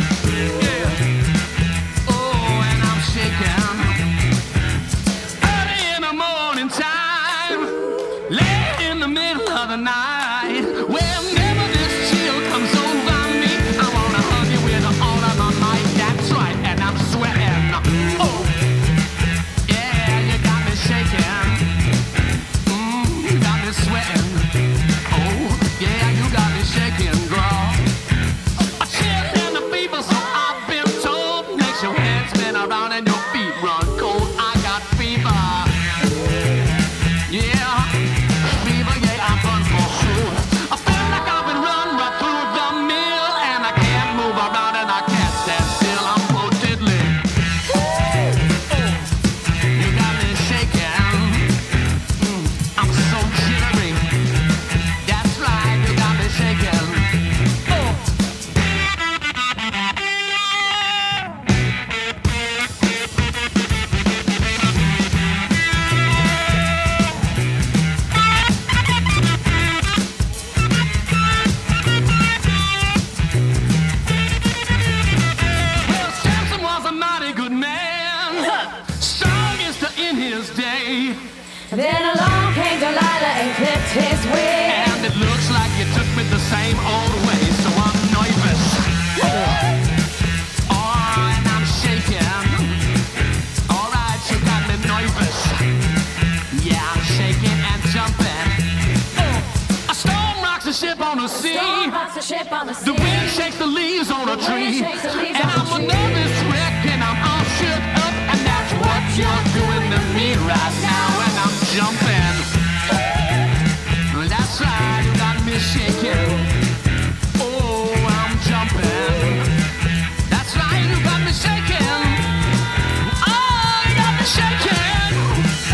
Yeah. Oh, and I'm shaking. Early in the morning time, late in the middle of the night, whenever this chill comes over me, I wanna hug you with all of my might. That's right, and I'm sweating. Oh, yeah, you got me shaking. Mm, you got me sweating. Oh, yeah, you got me shaking, girl. A chill in the fever, so I've been told, makes your head spin around and your feet run cold. I got fever. Yeah, fever, yeah, I'm run for sure. I feel like I've been run right through the mill, and I can't move around and I can't stand still. I'm so diddly. You got me shaking. Mm, I'm so jittery. That's right, you got me shaking. Oh. Well, Samson was a mighty good man, strongest in his day. Then along came Delilah and clipped his wig. And it looks like you took me the same old way, so I'm nervous. Oh, and I'm shaking. Alright, you got me nervous. Yeah, I'm shaking and jumping. A storm rocks a ship on the sea. Storm rocks the ship on the sea. The wind shakes the leaves on a The wind tree. shakes the leaves And on I'm the a tree. nervous wreck and I'm all shook up. And that's what you're doing to me right now. And I'm jumping. Well, that's right, you got me shaking. Oh, I'm jumping. That's right, you got me shaking. Oh, you got me shaking.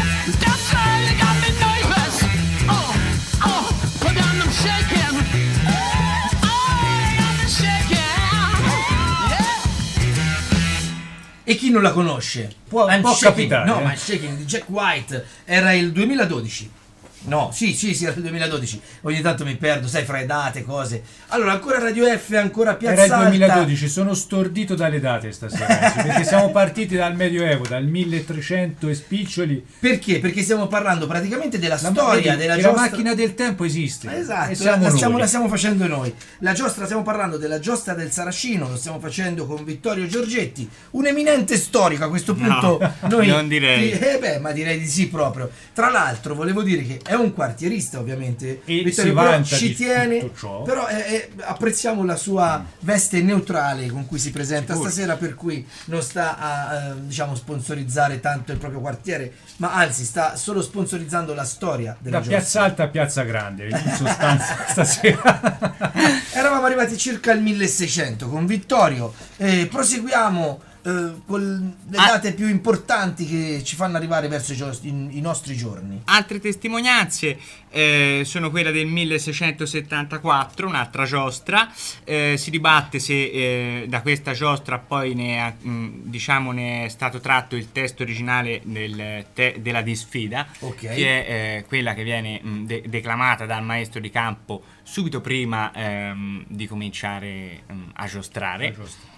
E chi non la conosce? Può- I'm può Shaking. capitare, No, eh. ma Shaking di Jack White era il duemiladodici. No, sì, sì, sì, era il duemiladodici. Ogni tanto mi perdo, sai, fra le date, cose. Allora, ancora Radio F, ancora Piazza Era il Alta. duemiladodici, sono stordito dalle date stasera, sì, perché siamo partiti dal Medioevo, dal milletrecento e spiccioli. Perché? Perché stiamo parlando praticamente della La, storia vedi, della che giostra. la macchina del tempo esiste. Esatto, e siamo la, noi. stiamo, la stiamo facendo noi. La giostra, stiamo parlando della giostra del Saracino, lo stiamo facendo con Vittorio Giorgetti, un eminente storico a questo punto. No, noi, non direi. Eh beh, ma direi di sì proprio. Tra l'altro, volevo dire che è un quartierista, ovviamente. E Vittorio, si però vanta ci di tiene, tutto ciò. però eh, eh, apprezziamo la sua veste neutrale con cui si presenta stasera, per cui non sta a eh, diciamo sponsorizzare tanto il proprio quartiere, ma anzi sta solo sponsorizzando la storia della Da giostra. Piazza Alta a Piazza Grande, in sostanza stasera. Eravamo arrivati circa al milleseicento con Vittorio. Eh, proseguiamo eh, con le Ah. date più importanti che ci fanno arrivare verso i, gios- i- i nostri giorni. Altre testimonianze eh, sono quella del milleseicentosettantaquattro, un'altra giostra. Eh, si dibatte se eh, da questa giostra poi ne, ha, mh, diciamo, ne è stato tratto il testo originale del te- della disfida, Ok. che è eh, quella che viene mh, de- declamata dal maestro di campo subito prima ehm, di cominciare mh, a giostrare.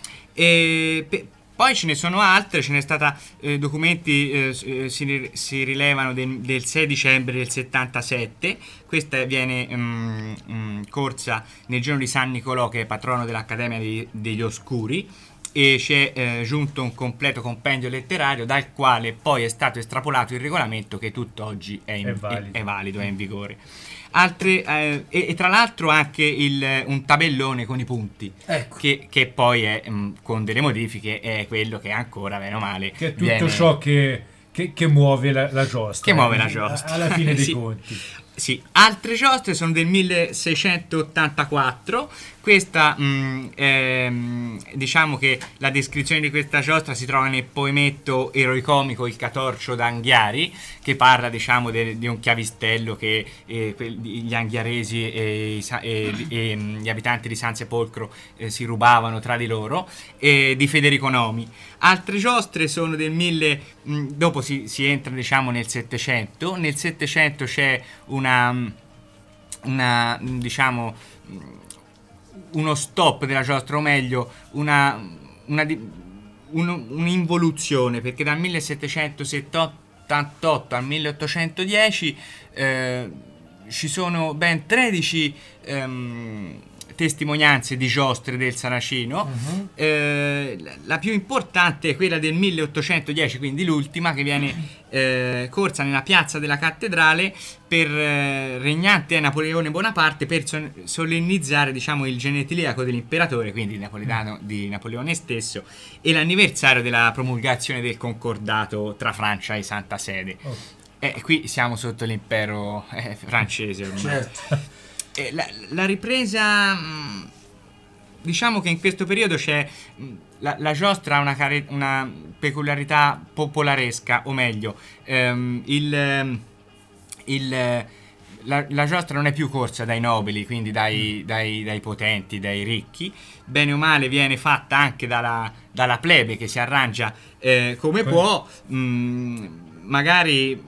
E pe- poi ce ne sono altre, ce n'è stata eh, documenti eh, s- eh, si, ri- si rilevano del, del sei dicembre del settantasette. Questa viene mm, mm, corsa nel giorno di San Nicolò, che è patrono dell'Accademia dei- degli Oscuri, e c'è eh, giunto un completo compendio letterario dal quale poi è stato estrapolato il regolamento che tutt'oggi è, in- È valido. è- è valido, è in vigore. Altre, eh, e, e tra l'altro anche il, un tabellone con i punti, Ecco. che, che poi è, mh, con delle modifiche, è quello che ancora, bene o male, Che è tutto viene- ciò che, che, che muove la, la giostra. Che muove eh, la giostra. Alla fine dei Sì. conti. Sì, altre giostre sono del milleseicentottantaquattro. Questa, mh, ehm, diciamo che la descrizione di questa giostra si trova nel poemetto eroicomico Il Catorcio d'Anghiari, che parla, diciamo, de- di un chiavistello che eh, que- gli anghiaresi e, i sa- e- e, mh, gli abitanti di San Sepolcro eh, si rubavano tra di loro, e di Federico Nomi. Altre giostre sono del mille, mh, dopo si, si entra, diciamo, nel Settecento. Nel Settecento c'è una, una diciamo, uno stop della giostra, o meglio una, una di- un- un'involuzione, perché dal millesettecentosettantotto al milleottocentodieci eh, ci sono ben tredici ehm, testimonianze di giostre del Saracino. Eh, la- la più importante è quella del milleottocentodieci, quindi l'ultima, che viene eh, corsa nella piazza della cattedrale per eh, regnante Napoleone Bonaparte, per son- solennizzare, diciamo, il genetiliaco dell'imperatore, quindi il napoletano di Napoleone stesso, e l'anniversario della promulgazione del concordato tra Francia e Santa Sede. Oh. E qui siamo sotto l'impero eh, francese ormai. Certo. Eh, la, la ripresa, mh, diciamo che in questo periodo c'è mh, la, la giostra ha una, care- una peculiarità popolaresca, o meglio, ehm, il, ehm, il, eh, la, la giostra non è più corsa dai nobili, quindi dai, dai- dai potenti, dai ricchi. Bene o male viene fatta anche dalla, dalla plebe, che si arrangia eh, come può, mh, magari,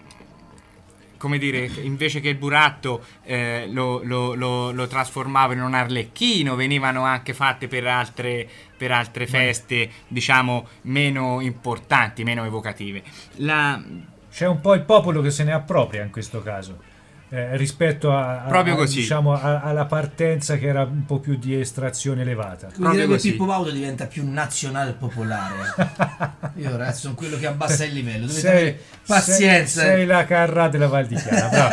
come dire, invece che il buratto eh, lo, lo- lo- lo trasformavano in un arlecchino, venivano anche fatte per altre, per altre feste, diciamo, meno importanti, meno evocative. La, C'è un po' il popolo che se ne appropria in questo caso, eh, rispetto a, a- Proprio a- così. diciamo, a- alla partenza che era un po' più di estrazione elevata. Come direbbe così. Pippo Baudo, diventa più nazional popolare. Io ragazzi sono quello che abbassa il livello. Dovete Sei, avere pazienza. sei, sei la Carrà della Val di Chiara, bravo.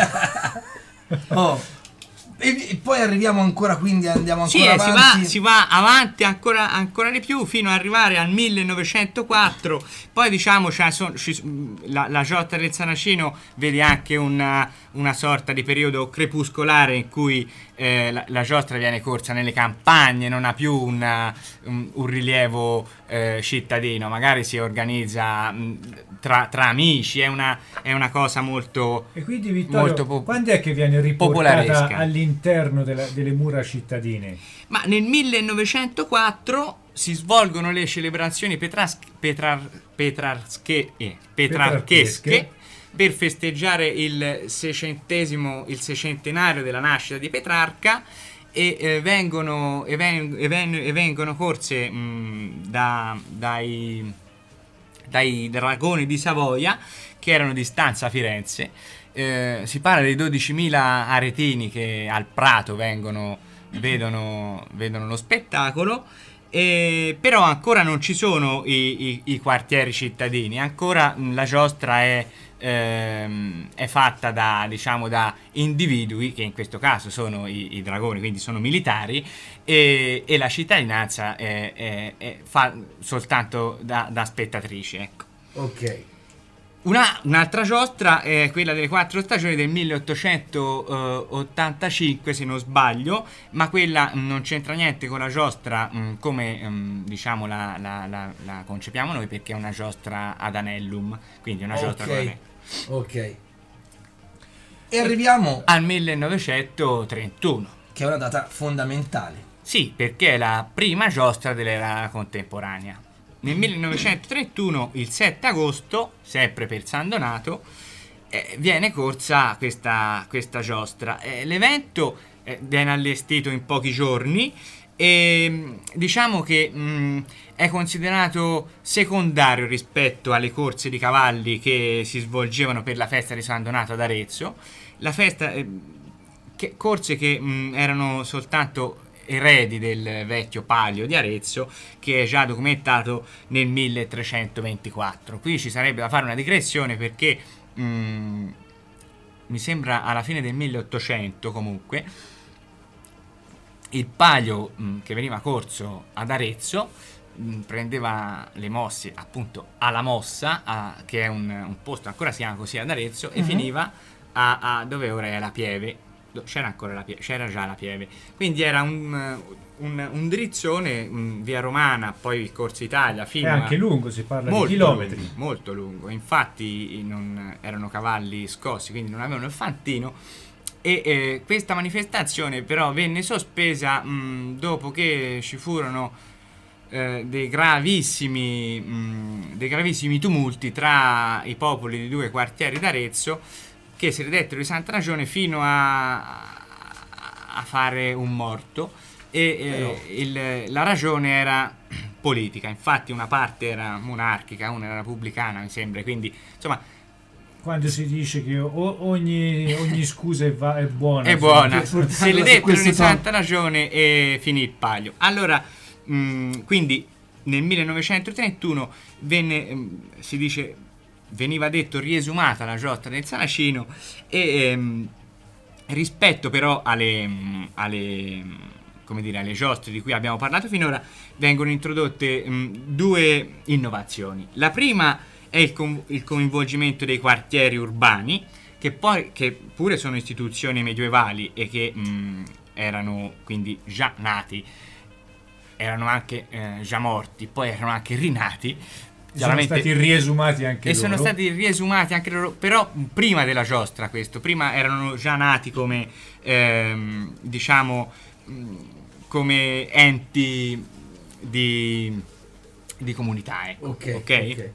Oh. E, e poi arriviamo ancora, quindi andiamo sì, ancora eh, si, avanti. va, si va avanti ancora, ancora di più, fino ad arrivare al millenovecentoquattro. Poi, diciamo, c'è son- ci- la, la giostra del Saracino vede anche una, una sorta di periodo crepuscolare in cui eh, la, la giostra viene corsa nelle campagne, non ha più una- un, un rilievo eh, cittadino, magari si organizza mh, tra, tra amici, è una, è una cosa molto... E quindi Vittorio, Molto po- quando è che viene riportata popolaresca. all'interno della- delle mura cittadine? Ma nel millenovecentoquattro si svolgono le celebrazioni petras- petrar- petrarche- eh, petrarchesche Petrarchesche. per festeggiare il seicentesimo, il seicentenario della nascita di Petrarca, e eh, vengono, e, ven- e ven- e vengono corse mh, da, dai, dai dragoni di Savoia, che erano di stanza a Firenze. Eh, si parla di dodicimila aretini che al Prato vengono, vedono, vedono lo spettacolo. Eh, però ancora non ci sono i, i, i quartieri cittadini, ancora mh, la giostra è, ehm, è fatta da, diciamo, da individui, che in questo caso sono i, i dragoni, quindi sono militari, e, e la cittadinanza è, è, è fa soltanto da, da spettatrici, ecco. Ok. Una, un'altra giostra è quella delle quattro stagioni del milleottocentottantacinque, se non sbaglio, ma quella mh, non c'entra niente con la giostra mh, come mh, diciamo la, la, la, la concepiamo noi, perché è una giostra ad anellum, quindi una giostra con Ok. anello. Ok. E arriviamo, Al millenovecentotrentuno. che è una data fondamentale. Sì, perché è la prima giostra dell'era contemporanea. Nel millenovecentotrentuno, il sette agosto, sempre per San Donato, eh, viene corsa questa, questa giostra. Eh, l'evento eh, viene allestito in pochi giorni e mh, diciamo che mh, è considerato secondario rispetto alle corse di cavalli che si svolgevano per la festa di San Donato ad Arezzo. La festa, eh, che, corse che mh, erano soltanto eredi del vecchio Palio di Arezzo, che è già documentato nel milletrecentoventiquattro. Qui ci sarebbe da fare una digressione, perché mh, mi sembra alla fine del milleottocento comunque il Palio mh, che veniva corso ad Arezzo mh, prendeva le mosse appunto alla Mossa, a, che è un, un posto, ancora si chiama così ad Arezzo, e finiva a, a dove ora è la Pieve. C'era ancora la Pieve, c'era già la Pieve, quindi era un, un, un drizzone, un via Romana, poi Corso Italia, fino È a anche lungo, si parla molto di chilometri. lungo, molto lungo. Infatti non erano cavalli scossi, quindi non avevano il fantino. E eh, questa manifestazione però venne sospesa mh, dopo che ci furono eh, dei gravissimi mh, dei gravissimi tumulti tra i popoli di due quartieri d'Arezzo, che si ridettero di santa ragione fino a, a fare un morto. E eh, il, la ragione era politica. Infatti una parte era monarchica, una era repubblicana, mi sembra, quindi insomma Quando si dice che o- ogni, ogni scusa è, va- è buona. è buona, portarla se le su dettero questo di santa ragione e finì il Palio. Allora mh, quindi nel millenovecentotrentuno venne, mh, si dice, veniva detto riesumata la giostra del Saracino, e ehm, rispetto però alle, mh, alle, mh, come dire, alle giostre di cui abbiamo parlato finora, vengono introdotte mh, due innovazioni. La prima è il, com- il coinvolgimento dei quartieri urbani, che poi che pure sono istituzioni medievali e che mh, erano quindi già nati, erano anche eh, già morti, poi erano anche rinati. Sono stati riesumati anche e loro. sono stati riesumati anche loro, però prima della giostra. Questo prima erano già nati come ehm, diciamo mh, come enti di, di comunità, ecco. Ok, ok? ok.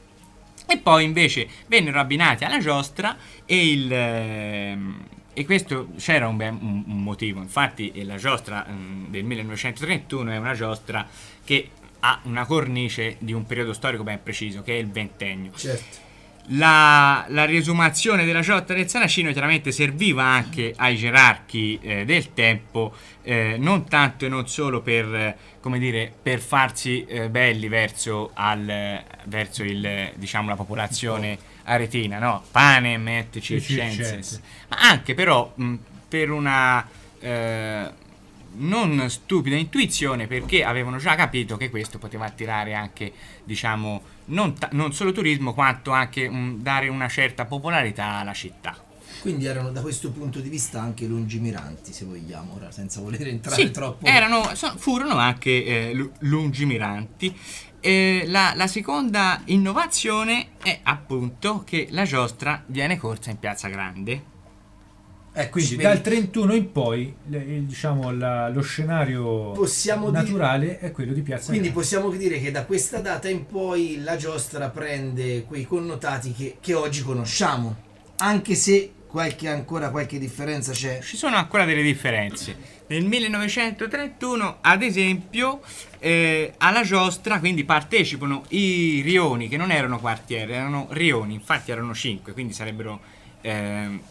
E poi invece vennero abbinati alla giostra, e il ehm, e questo c'era un, ben- un- un motivo. Infatti eh, la giostra mh, del millenovecentotrentuno è una giostra che ha una cornice di un periodo storico ben preciso, che è il ventennio. Certo. La, la riesumazione della giostra del Saracino chiaramente serviva anche ai gerarchi eh, del tempo, eh, non tanto e non solo per, eh, come dire, per farsi eh, belli verso, al, verso il, diciamo, la popolazione aretina, no? Panem et circenses, circenses. ma anche però mh, per una eh, non stupida intuizione, perché avevano già capito che questo poteva attirare anche, diciamo, non, ta- non solo turismo, quanto anche mh, dare una certa popolarità alla città. Quindi erano da questo punto di vista anche lungimiranti, se vogliamo, ora senza voler entrare Sì, troppo. erano, so- furono anche eh, lu- lungimiranti. Eh, la, la seconda innovazione è appunto che la giostra viene corsa in Piazza Grande. Ecco, Quindi dal trentuno in poi le- il- diciamo la- lo scenario Possiamo dire- naturale è quello di Piazza Quindi Grande. possiamo dire che da questa data in poi la giostra prende quei connotati che, che oggi conosciamo, anche se qualche, ancora qualche differenza c'è. Ci sono ancora delle differenze. Nel millenovecentotrentuno, ad esempio, eh, alla giostra quindi partecipano i rioni, che non erano quartieri, erano rioni, infatti erano cinque, quindi sarebbero ehm,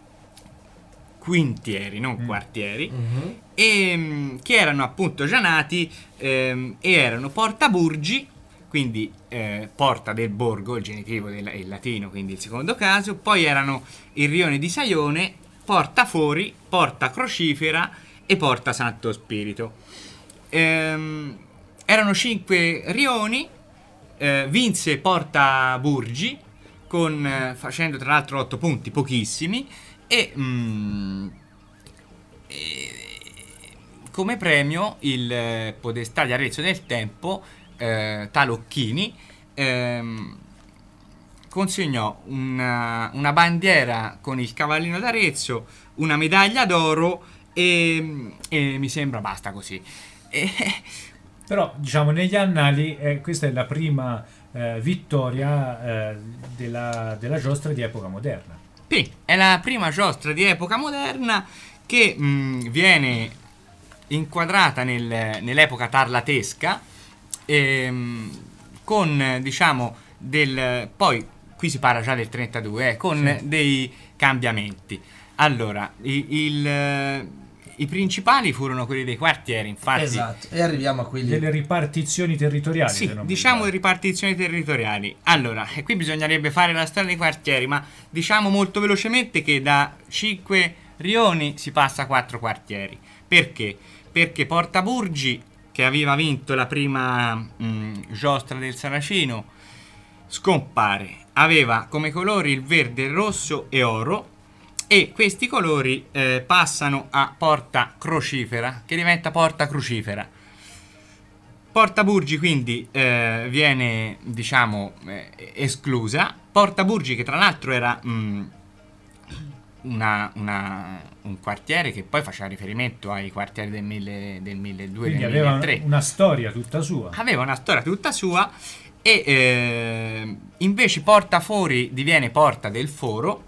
quintieri, non quartieri, Mhm. e, mh, che erano appunto già nati ehm, e erano Portaburgi, quindi eh, porta del borgo, il genitivo del il latino, quindi il secondo caso, poi erano il rione di Saione, Porta Fori, Porta Crocifera e Porta Santo Spirito. Ehm, erano cinque rioni, eh, vinse Porta Burgi con, eh, facendo tra l'altro otto punti, pochissimi, e, mm, e come premio il eh, podestà di Arezzo del tempo, eh, Talocchini, ehm, consegnò una, una bandiera con il cavallino d'Arezzo, una medaglia d'oro e, e mi sembra basta così. E, Però diciamo negli annali eh, questa è la prima eh, vittoria eh, della, della giostra di epoca moderna. sì, è la prima giostra di epoca moderna che mh, viene inquadrata nel- nell'epoca tarlatesca, ehm, con diciamo del poi qui si parla già del trentadue, eh, con Sì. dei cambiamenti. Allora, i, il, eh, i principali furono quelli dei quartieri, infatti. Esatto, e arriviamo a quelli. Delle ripartizioni territoriali. Sì, se non mi diciamo sbaglio. ripartizioni territoriali. Allora, e qui bisognerebbe fare la storia dei quartieri, ma diciamo molto velocemente che da cinque rioni si passa a quattro quartieri. Perché? Perché Portaburgi, che aveva vinto la prima mh, giostra del Saracino, scompare. Aveva come colori il verde, il rosso e oro, e questi colori eh, passano a Porta Crocifera, che diventa Porta Crucifera. Porta Burgi quindi eh, viene diciamo eh, esclusa. Porta Burgi, che tra l'altro era mh, una, una- un quartiere che poi faceva riferimento ai quartieri del, mille, del milleduecento, Quindi del aveva milletré. una storia tutta sua. Aveva una storia tutta sua, e eh, invece Porta Fori diviene Porta del Foro,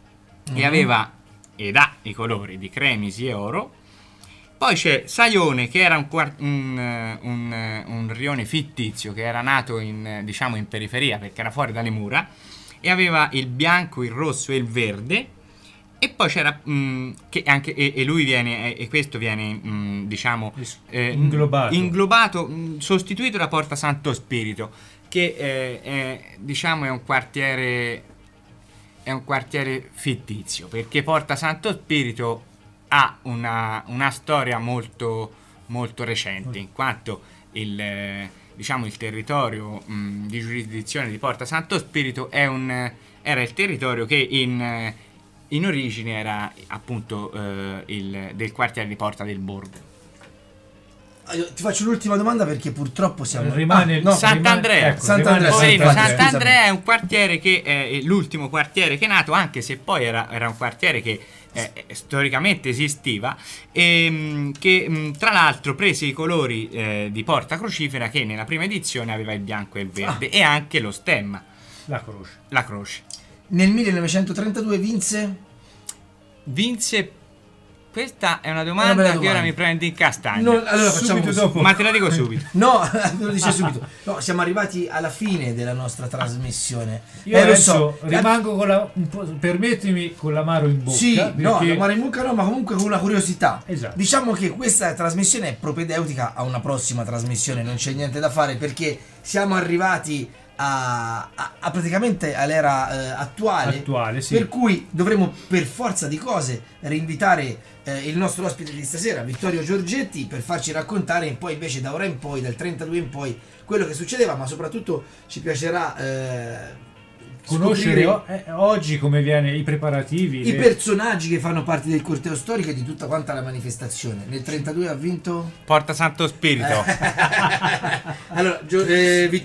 e aveva ed ha i colori di cremisi e oro. Poi c'è Saione, che era un, quar- un, eh, un, eh, un rione fittizio che era nato in, eh, diciamo in periferia perché era fuori dalle mura, e aveva il bianco, il rosso e il verde. E poi c'era mh, che anche e, e lui viene e, e questo viene mh, diciamo Es- eh, inglobato. inglobato, mh, sostituito da Porta Santo Spirito, che eh, è, diciamo è un quartiere è un quartiere fittizio, perché Porta Santo Spirito ha una, una storia molto molto recente, in quanto il eh, diciamo il territorio mh, di giurisdizione di Porta Santo Spirito è un era il territorio che in eh, in origine era appunto eh, il del quartiere di Porta del Borgo. Ah, io ti faccio l'ultima domanda perché purtroppo siamo. Rimane Ah, il- no, Sant'Andrea, ecco, Sant'Andrea, rimane Poverino, Sant'Andrea, Sant'Andrea è un quartiere che è l'ultimo quartiere che è nato, anche se poi era, era un quartiere che eh, storicamente esisteva, e mh, che mh, tra l'altro prese i colori eh, di Porta Crocifera, che nella prima edizione aveva il bianco e il verde, e anche lo stemma, La croce. la croce. Nel millenovecentotrentadue vinse. Vinse. Questa è una Una domanda bella che ora domanda. mi prende in castagna. No, allora facciamo Subito così. dopo. Ma te la dico subito. No, ve lo dice subito. No, siamo arrivati alla fine della nostra trasmissione. Io Eh, lo adesso so. rimango con la un po', permettimi, con l'amaro in bocca. Sì, no, perché- la in bocca no, ma comunque con una curiosità. Esatto. Diciamo che questa trasmissione è propedeutica a una prossima trasmissione, non c'è niente da fare perché siamo arrivati a, a- a praticamente all'era eh, attuale, Attuale, sì. per cui dovremo per forza di cose rinvitare eh, il nostro ospite di stasera, Vittorio Giorgetti, per farci raccontare poi invece da ora in poi, dal trentadue in poi, quello che succedeva, ma soprattutto ci piacerà eh, conoscere scoprire o- eh, oggi come viene i preparativi. i le- personaggi che fanno parte del corteo storico e di tutta quanta la manifestazione. Nel trentadue ha vinto Porta Santo Spirito. allora Gio- eh, Vittorio,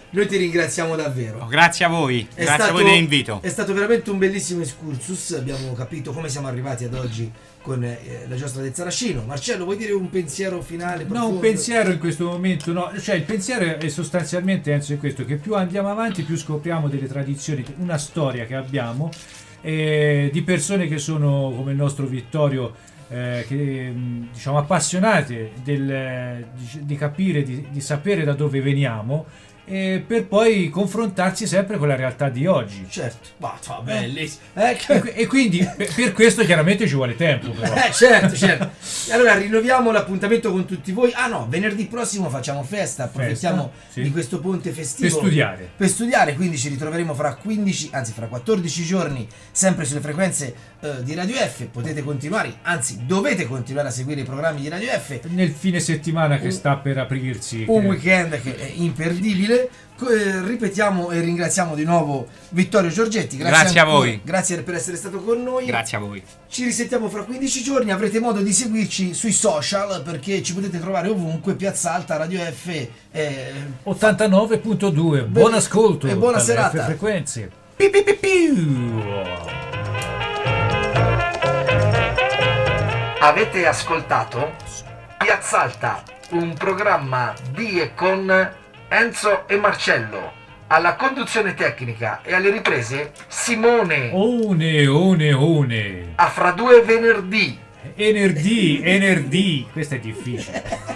noi ti ringraziamo davvero. Oh, grazie a voi, È grazie stato- a voi dell'invito. È stato veramente un bellissimo excursus, abbiamo capito come siamo arrivati ad oggi con eh, la giostra del Saracino. Marcello, vuoi dire un pensiero finale? No, un profondo? pensiero in questo momento no, cioè il pensiero è sostanzialmente Enzo è questo, che più andiamo avanti più scopriamo delle tradizioni, una storia che abbiamo eh, di persone che sono come il nostro Vittorio eh, che mh, diciamo appassionate del, di, di capire, di, di sapere da dove veniamo e per poi confrontarsi sempre con la realtà di oggi. Certo, ma fa bellissimo. Eh, che- E, qui- e quindi per, per questo chiaramente ci vuole tempo però. Eh, certo, certo. E allora rinnoviamo l'appuntamento con tutti voi. Ah no, venerdì prossimo facciamo festa, approfittiamo Festa, sì. di questo ponte festivo. Per studiare. Per studiare, quindi ci ritroveremo fra quindici, anzi fra quattordici giorni, sempre sulle frequenze eh, di Radio F. Potete continuare, anzi dovete continuare a seguire i programmi di Radio F. Nel fine settimana che Un- sta per aprirsi. Un che- weekend che è imperdibile. Co- eh, ripetiamo e ringraziamo di nuovo Vittorio Giorgetti. Grazie a ancora. voi. Grazie per essere stato con noi. Grazie a voi. Ci risentiamo fra quindici giorni, avrete modo di seguirci sui social perché ci potete trovare ovunque, Piazza Alta, Radio F. eh, ottantanove virgola due. Buon ascolto e buona dalle serata. F frequenze. Pi, pi, pi, piu. Avete ascoltato Piazza Alta, un programma di e con Enzo e Marcello. Alla conduzione tecnica e alle riprese Simone. One, one, one. A fra due venerdì. Energy, energy. Questo è difficile.